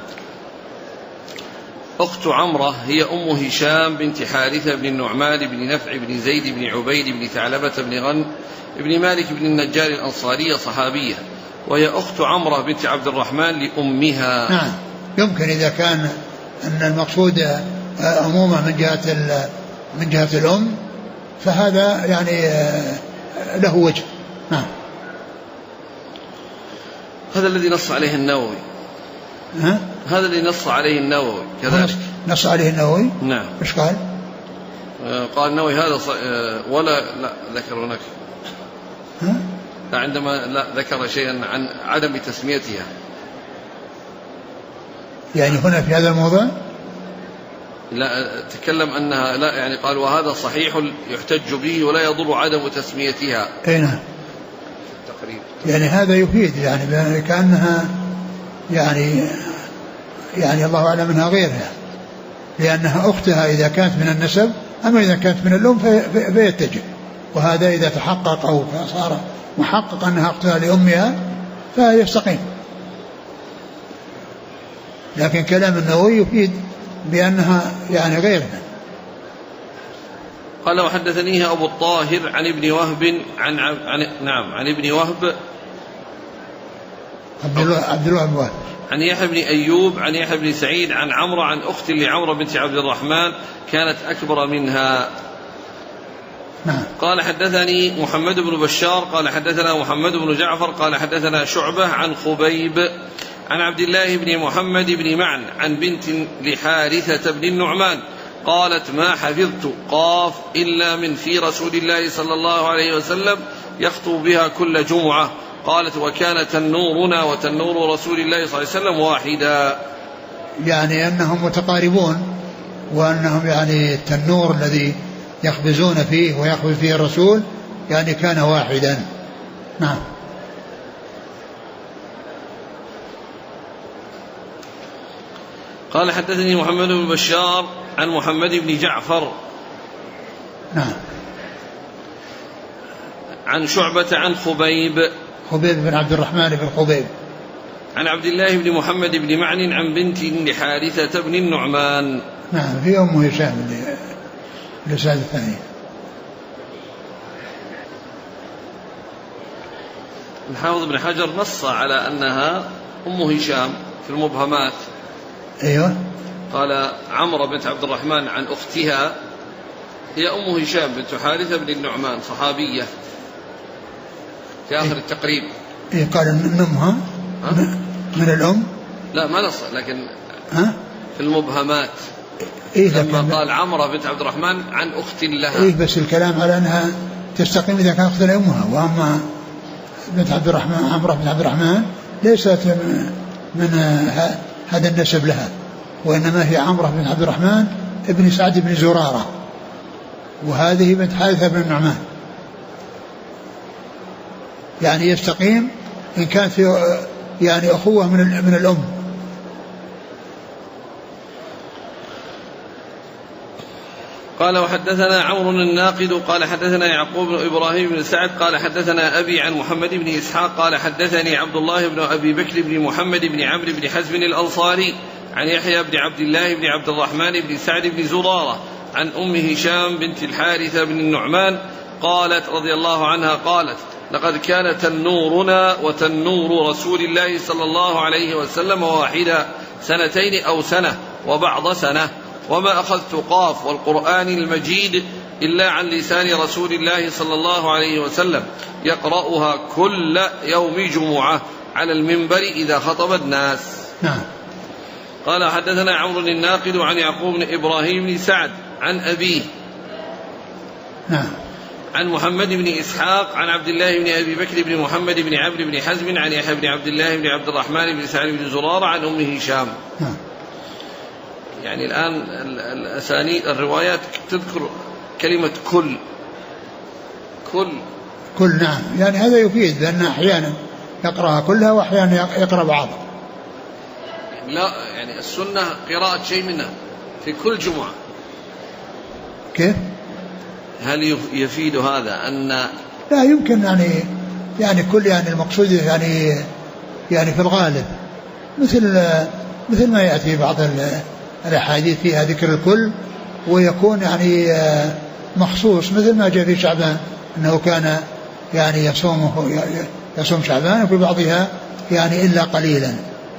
[SPEAKER 1] أخت عمرة هي أم هشام بنت حارثة بن النعمان بن نفع بن زيد بن عبيد بن ثعلبة بن غنم بن مالك بن النجار الأنصارية صحابية، وهي أخت عمرة بنت عبد الرحمن لأمها.
[SPEAKER 2] نعم. يمكن إذا كان أن المقصود عموما من جهة الأم فهذا يعني له وجه. نعم.
[SPEAKER 1] هذا الذي نص عليه النووي. هذا الذي نص عليه النووي كذلك.
[SPEAKER 2] نص عليه النووي.
[SPEAKER 1] نعم.
[SPEAKER 2] ايش قال؟
[SPEAKER 1] قال النووي هذا ولا لا ذكر هناك. لا عندما لا ذكر شيئا عن عدم تسميتها.
[SPEAKER 2] يعني هنا في هذا الموضوع
[SPEAKER 1] لا تكلم أنها لا، يعني قال وهذا صحيح يحتج به ولا يضر عدم تسميتها.
[SPEAKER 2] نعم. يعني هذا يفيد يعني كأنها يعني الله أعلم منها غيرها، لأنها أختها إذا كانت من النسب، أما إذا كانت من الأم فيتجه، وهذا إذا تحقق أو صار محقق أنها أختها لأمها فيستقيم. لكن كلام النووي يفيد بأنها يعني غيرها.
[SPEAKER 1] قال وحدثنيه أبو الطاهر عن ابن وهب عن ابن وهب
[SPEAKER 2] عبد الوهاب وهب
[SPEAKER 1] عن يحيى بن أيوب عن يحيى بن سعيد عن عمرو عن أخت لعمرة بنت عبد الرحمن كانت أكبر منها.
[SPEAKER 2] نعم.
[SPEAKER 1] قال حدثني محمد بن بشار قال حدثنا محمد بن جعفر قال حدثنا شعبة عن خبيب عن عبد الله بن محمد بن معن عن بنت لحارثة بن النعمان قالت ما حفظت قاف إلا من في رسول الله صلى الله عليه وسلم يخطب بها كل جمعة. قالت: وكان تنورنا وتنور رسول الله صلى الله عليه وسلم واحدا.
[SPEAKER 2] يعني أنهم متقاربون، وأنهم يعني التنور الذي يخبزون فيه ويخبز فيه الرسول يعني كان واحدا. نعم.
[SPEAKER 1] قال: حدثني محمد بن بشار عن محمد بن جعفر
[SPEAKER 2] نعم
[SPEAKER 1] عن شعبة عن خبيب
[SPEAKER 2] بن عبد الرحمن بن خبيب
[SPEAKER 1] عن عبد الله بن محمد بن معن عن بنت لحارثة بن النعمان.
[SPEAKER 2] نعم، في أم هشام لسعد الثاني.
[SPEAKER 1] الحافظ بن حجر نص على أنها أم هشام في المبهمات.
[SPEAKER 2] أيوة.
[SPEAKER 1] قال: عمرو بنت عبد الرحمن عن أختها هي أم هشام بنت حارثة بن النعمان، صحابية، في آخر التقريب.
[SPEAKER 2] إيه قال من أمها من الأم؟
[SPEAKER 1] لا ما نص، لكن في المبهمات لما قال عمرو بنت عبد الرحمن عن أخت لها.
[SPEAKER 2] إيه بس الكلام على أنها تستقيم إذا كانت أخت لأمها، وأما بنت عبد الرحمن عمرو بنت عبد الرحمن ليست من هذا النسب لها، وإنما هي عمرو بن عبد الرحمن ابن سعد بن زرارة، وهذه بنت حارثة بن النعمان. يعني يستقيم إن كانت في يعني أخوة من الأم.
[SPEAKER 1] قال: وحدثنا عمرو الناقد قال حدثنا يعقوب بن إبراهيم بن سعد قال حدثنا أبي عن محمد بن إسحاق قال حدثني عبد الله بن أبي بكر بن محمد بن عمرو بن حزم الأنصاري عن يحيى بن عبد الله بن عبد الرحمن بن سعد بن زرارة عن أم هشام بنت الحارثة بن النعمان قالت رضي الله عنها قالت: لقد كان تنورنا وتنور رسول الله صلى الله عليه وسلم واحدا، سنتين أو سنة وبعض سنة، وما أخذت قاف والقرآن المجيد إلا عن لسان رسول الله صلى الله عليه وسلم يقرأها كل يوم جمعة على المنبر إذا خطب الناس.
[SPEAKER 2] نعم.
[SPEAKER 1] قال: حدثنا عمرو الناقد عن يعقوب بن إبراهيم بن سعد عن أبيه
[SPEAKER 2] نعم
[SPEAKER 1] عن محمد بن إسحاق عن عبد الله بن أبي بكر بن محمد بن عمرو بن حزم عن يحيى بن عبد الله بن عبد الرحمن بن سعد بن زرارة عن أم هشام.
[SPEAKER 2] نعم.
[SPEAKER 1] يعني الآن الأسانيد الروايات تذكر كلمة كل.
[SPEAKER 2] نعم، يعني هذا يفيد لأن أحيانا يقرأها كلها وأحيانا يقرأ بعضها.
[SPEAKER 1] لا يعني السنة قراءة شيء منها في كل جمعة.
[SPEAKER 2] كيف؟
[SPEAKER 1] هل يفيد هذا أن
[SPEAKER 2] لا يمكن يعني كل يعني المقصود يعني في الغالب مثل ما يأتي بعض الأحاديث فيها ذكر الكل، ويكون يعني مخصوص مثل ما جاء في شعبان أنه كان يعني يصوم شعبان، وفي بعضها يعني إلا قليلا.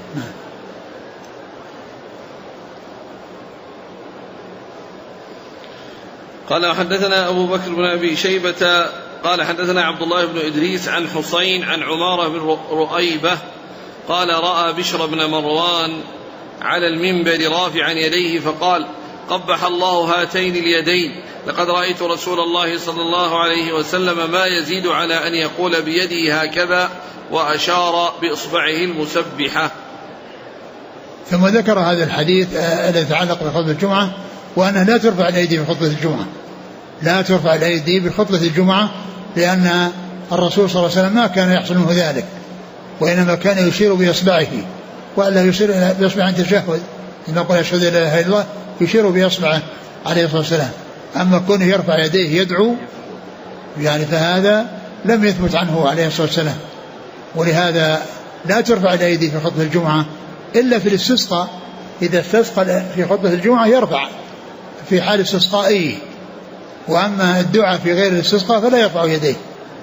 [SPEAKER 1] قال: حدثنا أبو بكر بن أبي شيبة قال حدثنا عبد الله بن إدريس عن حسين عن عمارة بن رؤيبة قال: رأى بشر بن مروان على المنبر رافعا يديه فقال: قبح الله هاتين اليدين، لقد رأيت رسول الله صلى الله عليه وسلم ما يزيد على أن يقول بيده هكذا، وأشار بإصبعه المسبحة.
[SPEAKER 2] ثم ذكر هذا الحديث الذي يتعلق بخطبة الجمعة، وأنه لا ترفع الأيدي بخطبة الجمعة، لا ترفع الأيدي بخطبة الجمعة، لأن الرسول صلى الله عليه وسلم ما كان يحصل منه ذلك، وإنما كان يشير بإصبعه، وألا يشير بإصبعه عند التشهد إن يقول أشهد أن لا إله إلا الله يشير بإصبعه عليه الصلاة والسلام. أما كونه يرفع يديه يدعو يعني فهذا لم يثبت عنه عليه الصلاة والسلام، ولهذا لا ترفع الأيدي في خطبة الجمعة إلا في الاستسقاء. إذا استسقى في خطبة الجمعة يرفع في حال استسقائه، وأما الدعاء في غير الاستسقاء فلا يرفع يديه.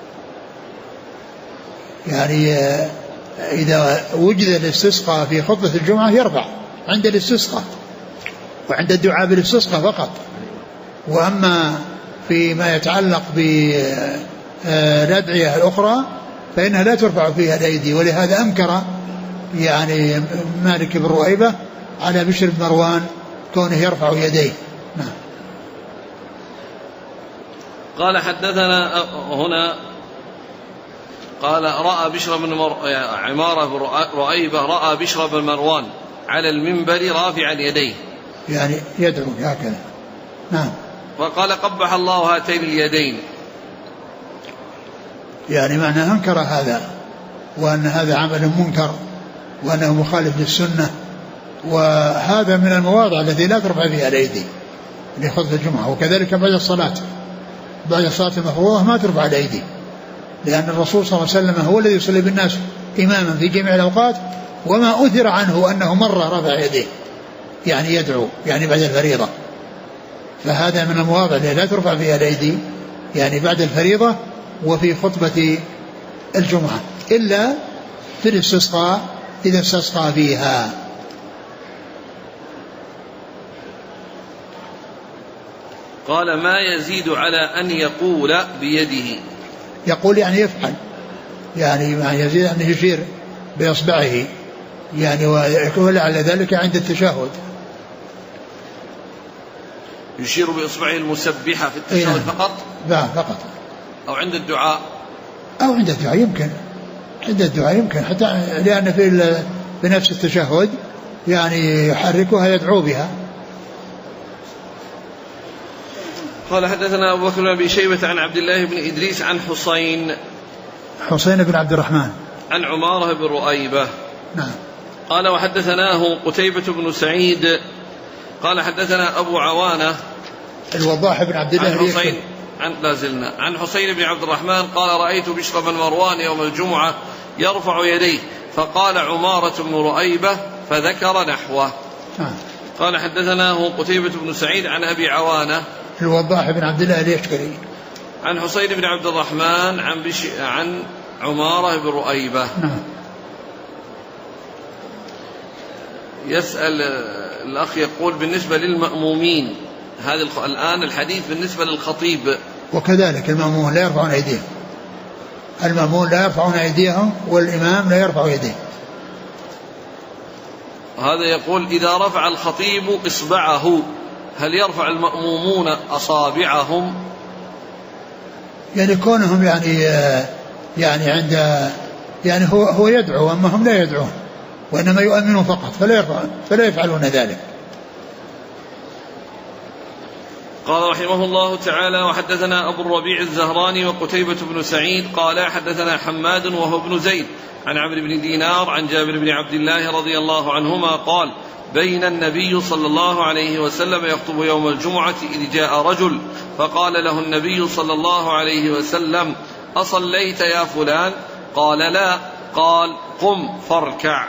[SPEAKER 2] يعني إذا وجد الاستسقاء في خطبة الجمعة يرفع عند الاستسقاء وعند الدعاء بالاستسقاء فقط، وأما فيما يتعلق بالأدعية الأخرى فإنها لا ترفع فيها الأيدي. ولهذا أنكر يعني مالك بن رؤيبة على بشر بن مروان كونه يرفع يديه. نعم.
[SPEAKER 1] قال: حدثنا هنا قال رأى بشر بن عمارة بن رؤيبة رأى بشر بن مروان على المنبر رافعا يديه
[SPEAKER 2] يعني يدعو هكذا. نعم.
[SPEAKER 1] وقال قبح الله هاتين اليدين،
[SPEAKER 2] يعني معنى أنكر هذا وأن هذا عمل منكر وأنه مخالف للسنة، وهذا من المواضع التي لا ترفع فيها الأيدي لخطبة الجمعة. وكذلك بعد الصلاة المفروضة ما ترفع الأيدي، لأن الرسول صلى الله عليه وسلم هو الذي يصلي بالناس إماما في جميع الأوقات، وما أثر عنه أنه مرة رفع يديه يعني يدعو يعني بعد الفريضة. فهذا من المواضع التي لا ترفع فيها الأيدي يعني بعد الفريضة وفي خطبة الجمعة، إلا في الاستسقاء إذا استسقى فيها.
[SPEAKER 1] قال ما يزيد على أن يقول بيده،
[SPEAKER 2] يقول يعني يفعل، يعني ما يزيد أن يشير بإصبعه يعني، ويكون على ذلك عند التشهد
[SPEAKER 1] يشير بإصبعه المسبحة في التشهد فقط؟
[SPEAKER 2] لا فقط.
[SPEAKER 1] أو عند الدعاء؟
[SPEAKER 2] أو عند الدعاء يمكن، عند الدعاء يمكن، حتى لأن في نفس التشهد يعني يحركها يدعو بها.
[SPEAKER 1] قال حدثنا أبو بكر بن أبي شيبة عن عبد الله بن إدريس عن
[SPEAKER 2] حسين بن عبد الرحمن
[SPEAKER 1] عن عمارة بن رؤيبة.
[SPEAKER 2] نعم.
[SPEAKER 1] قال وحدثناه قتيبة بن سعيد قال حدثنا أبو عوانة
[SPEAKER 2] الوضاح بن عبد الله
[SPEAKER 1] عن حسين بن عبد الرحمن قال رأيت بشر بن مروان يوم الجمعة يرفع يديه فقال عمارة بن رؤيبة فذكر نحوه. قال حدثناه قتيبة بن سعيد عن أبي عوانة
[SPEAKER 2] الوضاح بن عبد الله اليشكري
[SPEAKER 1] عن حسين بن عبد الرحمن عن عمارة بن رؤيبة. يسأل الأخ يقول بالنسبة للمأمومين هذا الآن الحديث بالنسبة للخطيب
[SPEAKER 2] وكذلك المأمومون لا يرفعون أيديهم، المأمومون لا يرفعون أيديهم والإمام لا يرفع يديه.
[SPEAKER 1] هذا يقول إذا رفع الخطيب إصبعه هل يرفع المأمومون أصابعهم؟
[SPEAKER 2] يعني كونهم يعني عند يعني هو يدعو أما هم لا يدعون وإنما يؤمنون فقط فلا يفعلون ذلك.
[SPEAKER 1] قال رحمه الله تعالى وحدثنا أبو الربيع الزهراني وقتيبة بن سعيد قال حدثنا حماد وهو ابن زيد عن عمرو بن دينار عن جابر بن عبد الله رضي الله عنهما قال بين النبي صلى الله عليه وسلم يخطب يوم الجمعة إذ جاء رجل فقال له النبي صلى الله عليه وسلم أصليت يا فلان؟ قال لا. قال قم فاركع.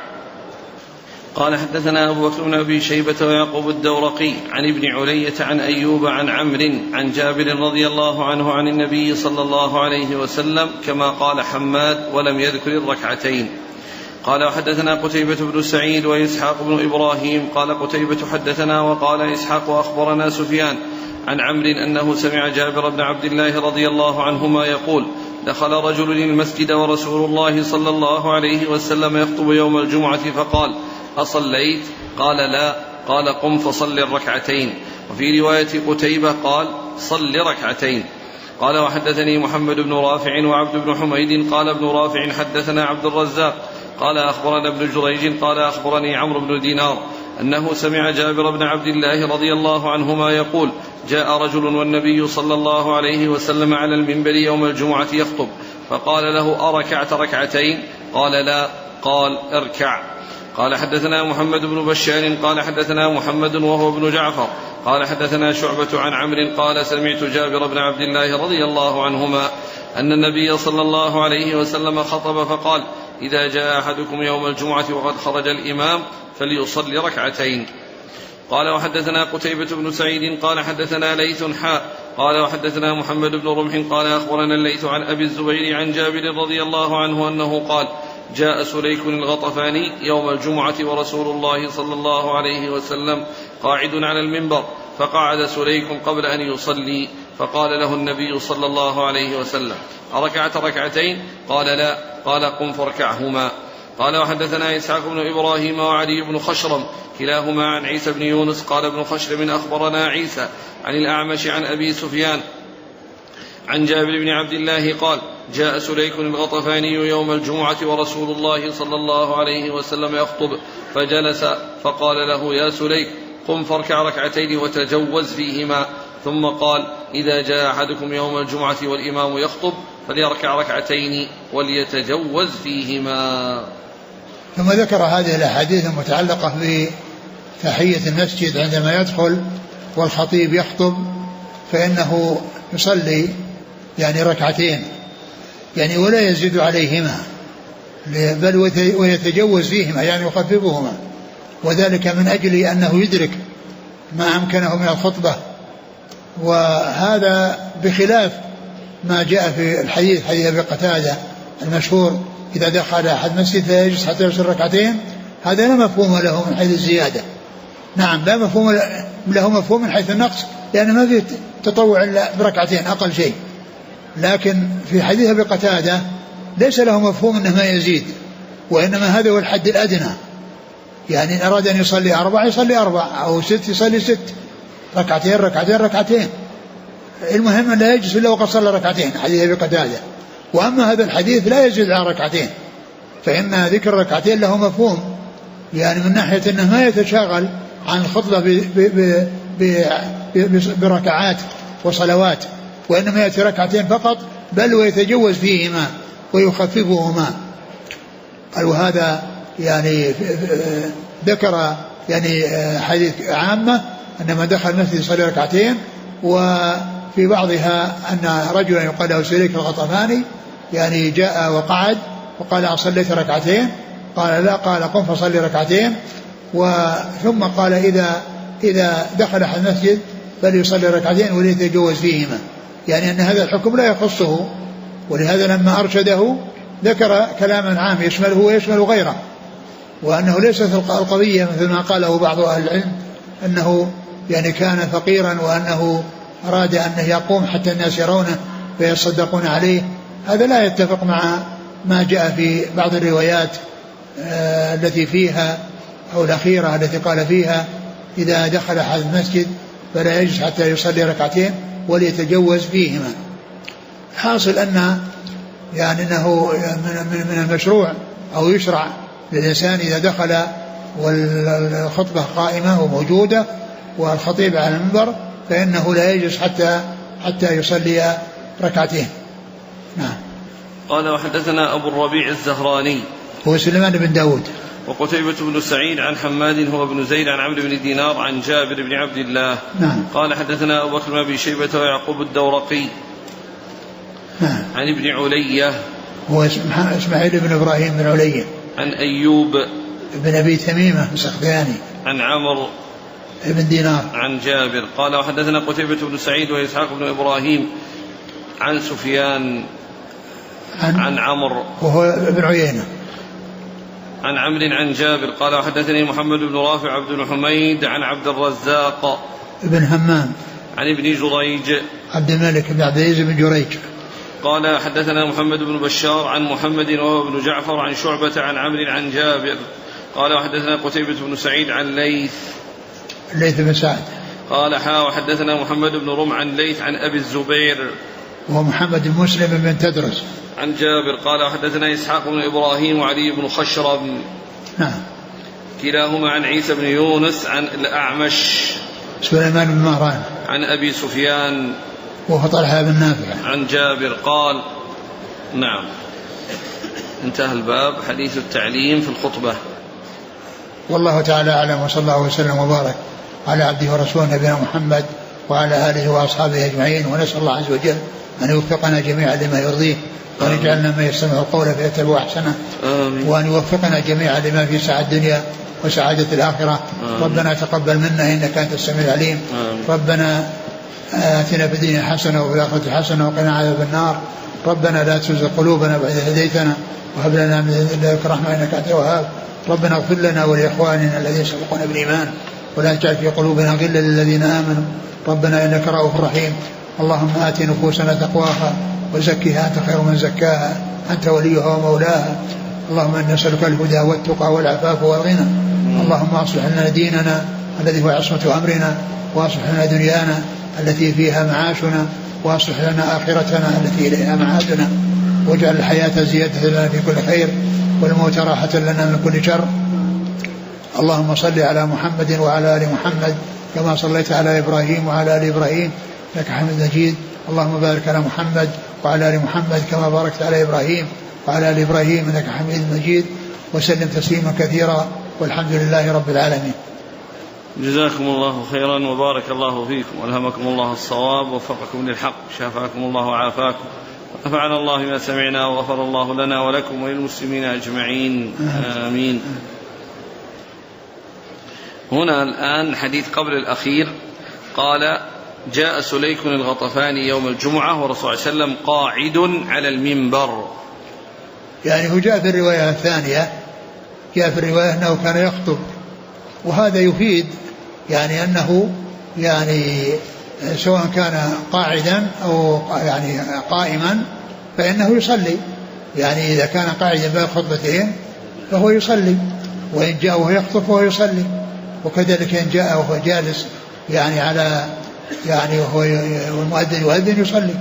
[SPEAKER 1] قال حدثنا أبو بكر بن أبي شيبة ويعقوب الدورقي عن ابن علية عن أيوب عن عمرو عن جابر رضي الله عنه عن النبي صلى الله عليه وسلم كما قال حماد ولم يذكر الركعتين. قال وحدثنا قتيبة بن سعيد وإسحاق بن إبراهيم قال قتيبة حدثنا وقال إسحاق أخبرنا سفيان عن عمرو أنه سمع جابر بن عبد الله رضي الله عنهما يقول دخل رجل المسجد ورسول الله صلى الله عليه وسلم يخطب يوم الجمعة فقال أصليت؟ قال لا. قال قم فصل الركعتين. وفي رواية قتيبة قال صل ركعتين. قال وحدثني محمد بن رافع وعبد بن حميد قال ابن رافع حدثنا عبد الرزاق قال أخبرنا ابن جريج قال أخبرني عمرو بن دينار أنه سمع جابر بن عبد الله رضي الله عنهما يقول جاء رجل والنبي صلى الله عليه وسلم على المنبر يوم الجمعة يخطب فقال له أركعت ركعتين؟ قال لا. قال اركع. قال حدثنا محمد بن بشار قال حدثنا محمد وهو ابن جعفر قال حدثنا شعبة عن عمرو قال سمعت جابر بن عبد الله رضي الله عنهما أن النبي صلى الله عليه وسلم خطب فقال إذا جاء أحدكم يوم الجمعة وقد خرج الإمام فليصلي ركعتين. قال وحدثنا قتيبة بن سعيد قال حدثنا ليث قال وحدثنا محمد بن رمح قال أخبرنا الليث عن أبي الزبير عن جابر رضي الله عنه أنه قال جاء سليك الغطفاني يوم الجمعة ورسول الله صلى الله عليه وسلم قاعد على المنبر فقعد سليك قبل أن يصلي فقال له النبي صلى الله عليه وسلم أركعت ركعتين؟ قال لا. قال قم فاركعهما. قال وحدثنا إسحاق بن إبراهيم وعلي بن خشرم كلاهما عن عيسى بن يونس قال ابن خشرم أخبرنا عيسى عن الأعمش عن أبي سفيان عن جابر بن عبد الله قال جاء سليك الغطفاني يوم الجمعة ورسول الله صلى الله عليه وسلم يخطب فجلس فقال له يا سليك قم فاركع ركعتين وتجوز فيهما. ثم قال إذا جاء أحدكم يوم الجمعة والإمام يخطب فليركع ركعتين وليتجوز فيهما.
[SPEAKER 2] ثم ذكر هذه الأحاديث المتعلقة بتحية المسجد عندما يدخل والخطيب يخطب فإنه يصلي يعني ركعتين يعني ولا يزيد عليهما بل ويتجوز فيهما يعني يخففهما، وذلك من أجل أنه يدرك ما أمكنه من الخطبة. وهذا بخلاف ما جاء في الحديث حديث أبي قتادة المشهور إذا دخل أحد مسجد فيجلس حتى يصلي ركعتين، هذا لا مفهوم له من حيث الزيادة. نعم لا مفهوم له مفهوم من حيث النقص لأن ما في تطوع إلا بركعتين أقل شيء، لكن في حديث أبي قتادة ليس له مفهوم أنه ما يزيد، وإنما هذا هو الحد الأدنى، يعني إن أراد أن يصلي 4 يصلي 4 أو 6 يصلي 6 ركعتين ركعتين ركعتين، المهم أن لا يجلس إلا وقد صلى ركعتين حديث أبي قتادة. وأما هذا الحديث لا يزيد على ركعتين، فإن ذكر ركعتين له مفهوم يعني من ناحية أنه ما يتشاغل عن الخطبة بركعات وصلوات، وإنما يأتي ركعتين فقط بل ويتجوز فيهما ويخففهما. وهذا يعني ذكر يعني حديث عامة أن من دخل المسجد يصلي ركعتين، وفي بعضها أن رجلا يقال له سليك الغطفاني يعني جاء وقعد وقال أصليت ركعتين؟ قال لا، قال قم فصلي ركعتين. ثم قال إذا دخل أحد المسجد فليصلي ركعتين وليتجوز فيهما، يعني أن هذا الحكم لا يخصه، ولهذا لما أرشده ذكر كلاما عام يشمله ويشمل غيره، وأنه ليست القضية مثل ما قاله بعض أهل العلم أنه يعني كان فقيرا وأنه أراد أنه يقوم حتى الناس يرونه فيصدقون عليه. هذا لا يتفق مع ما جاء في بعض الروايات التي فيها أو الأخيرة التي قال فيها إذا دخل أحد المسجد فلا يجلس حتى يصلي ركعتين وليتجوز فيهما. حاصل أن يعني أنه من المشروع أو يشرع للإنسان إذا دخل والخطبة قائمة وموجودة والخطيب على المنبر فإنه لا يجلس حتى يصلي ركعتين. نعم.
[SPEAKER 1] قال وحدثنا أبو الربيع الزهراني
[SPEAKER 2] هو سليمان بن داود،
[SPEAKER 1] وقتيبة بن سعيد عن حماد هو بن زيد عن عمرو بن دينار عن جابر بن عبد الله.
[SPEAKER 2] نعم.
[SPEAKER 1] قال حدثنا أبو بكر بن أبي شيبة ويعقوب الدورقي.
[SPEAKER 2] نعم.
[SPEAKER 1] عن ابن علية
[SPEAKER 2] هو إسماعيل بن إبراهيم بن علية
[SPEAKER 1] عن أيوب
[SPEAKER 2] بن أبي تميمة السختياني
[SPEAKER 1] عن عمرو
[SPEAKER 2] بن دينار عن
[SPEAKER 1] جابر. قال وحدثنا قتيبة بن سعيد وإسحاق بن إبراهيم عن سفيان عن عمرو
[SPEAKER 2] وهو ابن عيينة
[SPEAKER 1] عن عمرو عن جابر. قال وحدثني محمد بن رافع عبد الحميد عن عبد الرزاق
[SPEAKER 2] ابن همام
[SPEAKER 1] عن ابن جريج
[SPEAKER 2] عبد الملك بن عبد العزيز بن جريج.
[SPEAKER 1] قال حدثنا محمد بن بشار عن محمد وهو ابن جعفر عن شعبة عن عمرو عن جابر. قال وحدثنا قتيبة بن سعيد عن ليث
[SPEAKER 2] بن سعد.
[SPEAKER 1] قال وحدثنا محمد بن رمح عن ليث عن أبي الزبير
[SPEAKER 2] وهو محمد بن مسلم بن تدرس
[SPEAKER 1] عن جابر. قال وحدثنا إسحاق بن إبراهيم وعلي بن خشرب.
[SPEAKER 2] نعم.
[SPEAKER 1] كلاهما عن عيسى بن يونس عن الأعمش
[SPEAKER 2] سليمان بن مهران
[SPEAKER 1] عن أبي سفيان
[SPEAKER 2] وهو طلحة بن نافع
[SPEAKER 1] عن جابر قال. نعم. انتهى الباب. حديث التعليم في الخطبة.
[SPEAKER 2] والله تعالى أعلم، وصلى الله وسلم وبارك على عبده ورسوله نبينا محمد وعلى آله وأصحابه أجمعين، ونسأل الله عز وجل أن يوفقنا جميعا لما يرضيه وأن يجعلنا من يستمع القول فيتبع أحسنه، وأن يوفقنا جميعا لما في سعادة الدنيا وسعادة الآخرة. ربنا تقبل منا إنك أنت السميع العليم. ربنا آتنا في الدنيا حسنة وفي الآخرة حسنة وقنا عذاب النار. ربنا لا تزغ قلوبنا بعد إذ هديتنا وهب لنا من لدنك رحمة إنك أنت الوهاب. ربنا اغفر لنا ولإخواننا الذين سبقونا بالإيمان ولا تجعل في قلوبنا غلا للذين آمنوا ربنا إنك رؤوف رحيم. اللهم آت نفوسنا تقواها وزكها أنت خير من زكاها أنت وليها ومولاها. اللهم إنا نسألك الهدى والتقى والعفاف والغنى. اللهم أصلح لنا ديننا الذي هو عصمة أمرنا، وأصلح لنا دنيانا التي فيها معاشنا، وأصلح لنا آخرتنا التي إليها معادنا. واجعل الحياة زيادة لنا في كل خير والموت راحة لنا من كل شر. اللهم صل على محمد وعلى آل محمد كما صليت على إبراهيم وعلى آل إبراهيم إنك حميد مجيد. اللهم بارك على محمد وعلى آل محمد كما باركت على إبراهيم وعلى آل إبراهيم إنك حميد مجيد، وسلم تسليما كثيرا، والحمد لله رب العالمين.
[SPEAKER 1] جزاكم الله خيرا وبارك الله فيكم والهمكم الله الصواب ووفقكم للحق، شافاكم الله وعافاكم، ونفعنا الله ما سمعنا وغفر الله لنا ولكم وللمسلمين أجمعين آمين. هنا الآن حديث قبل الأخير قال: جاء سليك الغطفاني يوم الجمعة والرسول صلى الله عليه وسلم قاعد على المنبر.
[SPEAKER 2] يعني هو جاء في الرواية الثانية، جاء في الرواية أنه كان يخطب، وهذا يفيد يعني أنه يعني سواء كان قاعدا أو يعني قائما فإنه يصلي، يعني إذا كان قاعدا بين خطبتين فهو يصلي، وإن جاء وهو يخطب فهو يصلي، وكذلك إن جاء وهو جالس يعني على يعني وهو المؤذن يؤذن يصلي.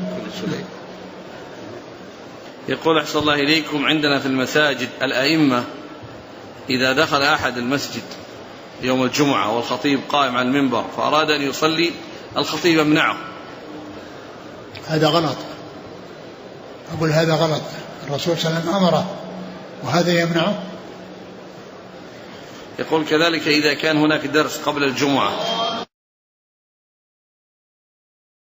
[SPEAKER 1] يقول: أحسن الله إليكم، عندنا في المساجد الأئمة إذا دخل أحد المسجد يوم الجمعة والخطيب قائم على المنبر فأراد أن يصلي، الخطيب يمنعه.
[SPEAKER 2] هذا غلط، أقول هذا غلط، الرسول صلى الله عليه وسلم أمره وهذا يمنعه.
[SPEAKER 1] يقول كذلك: إذا كان هناك درس قبل الجمعة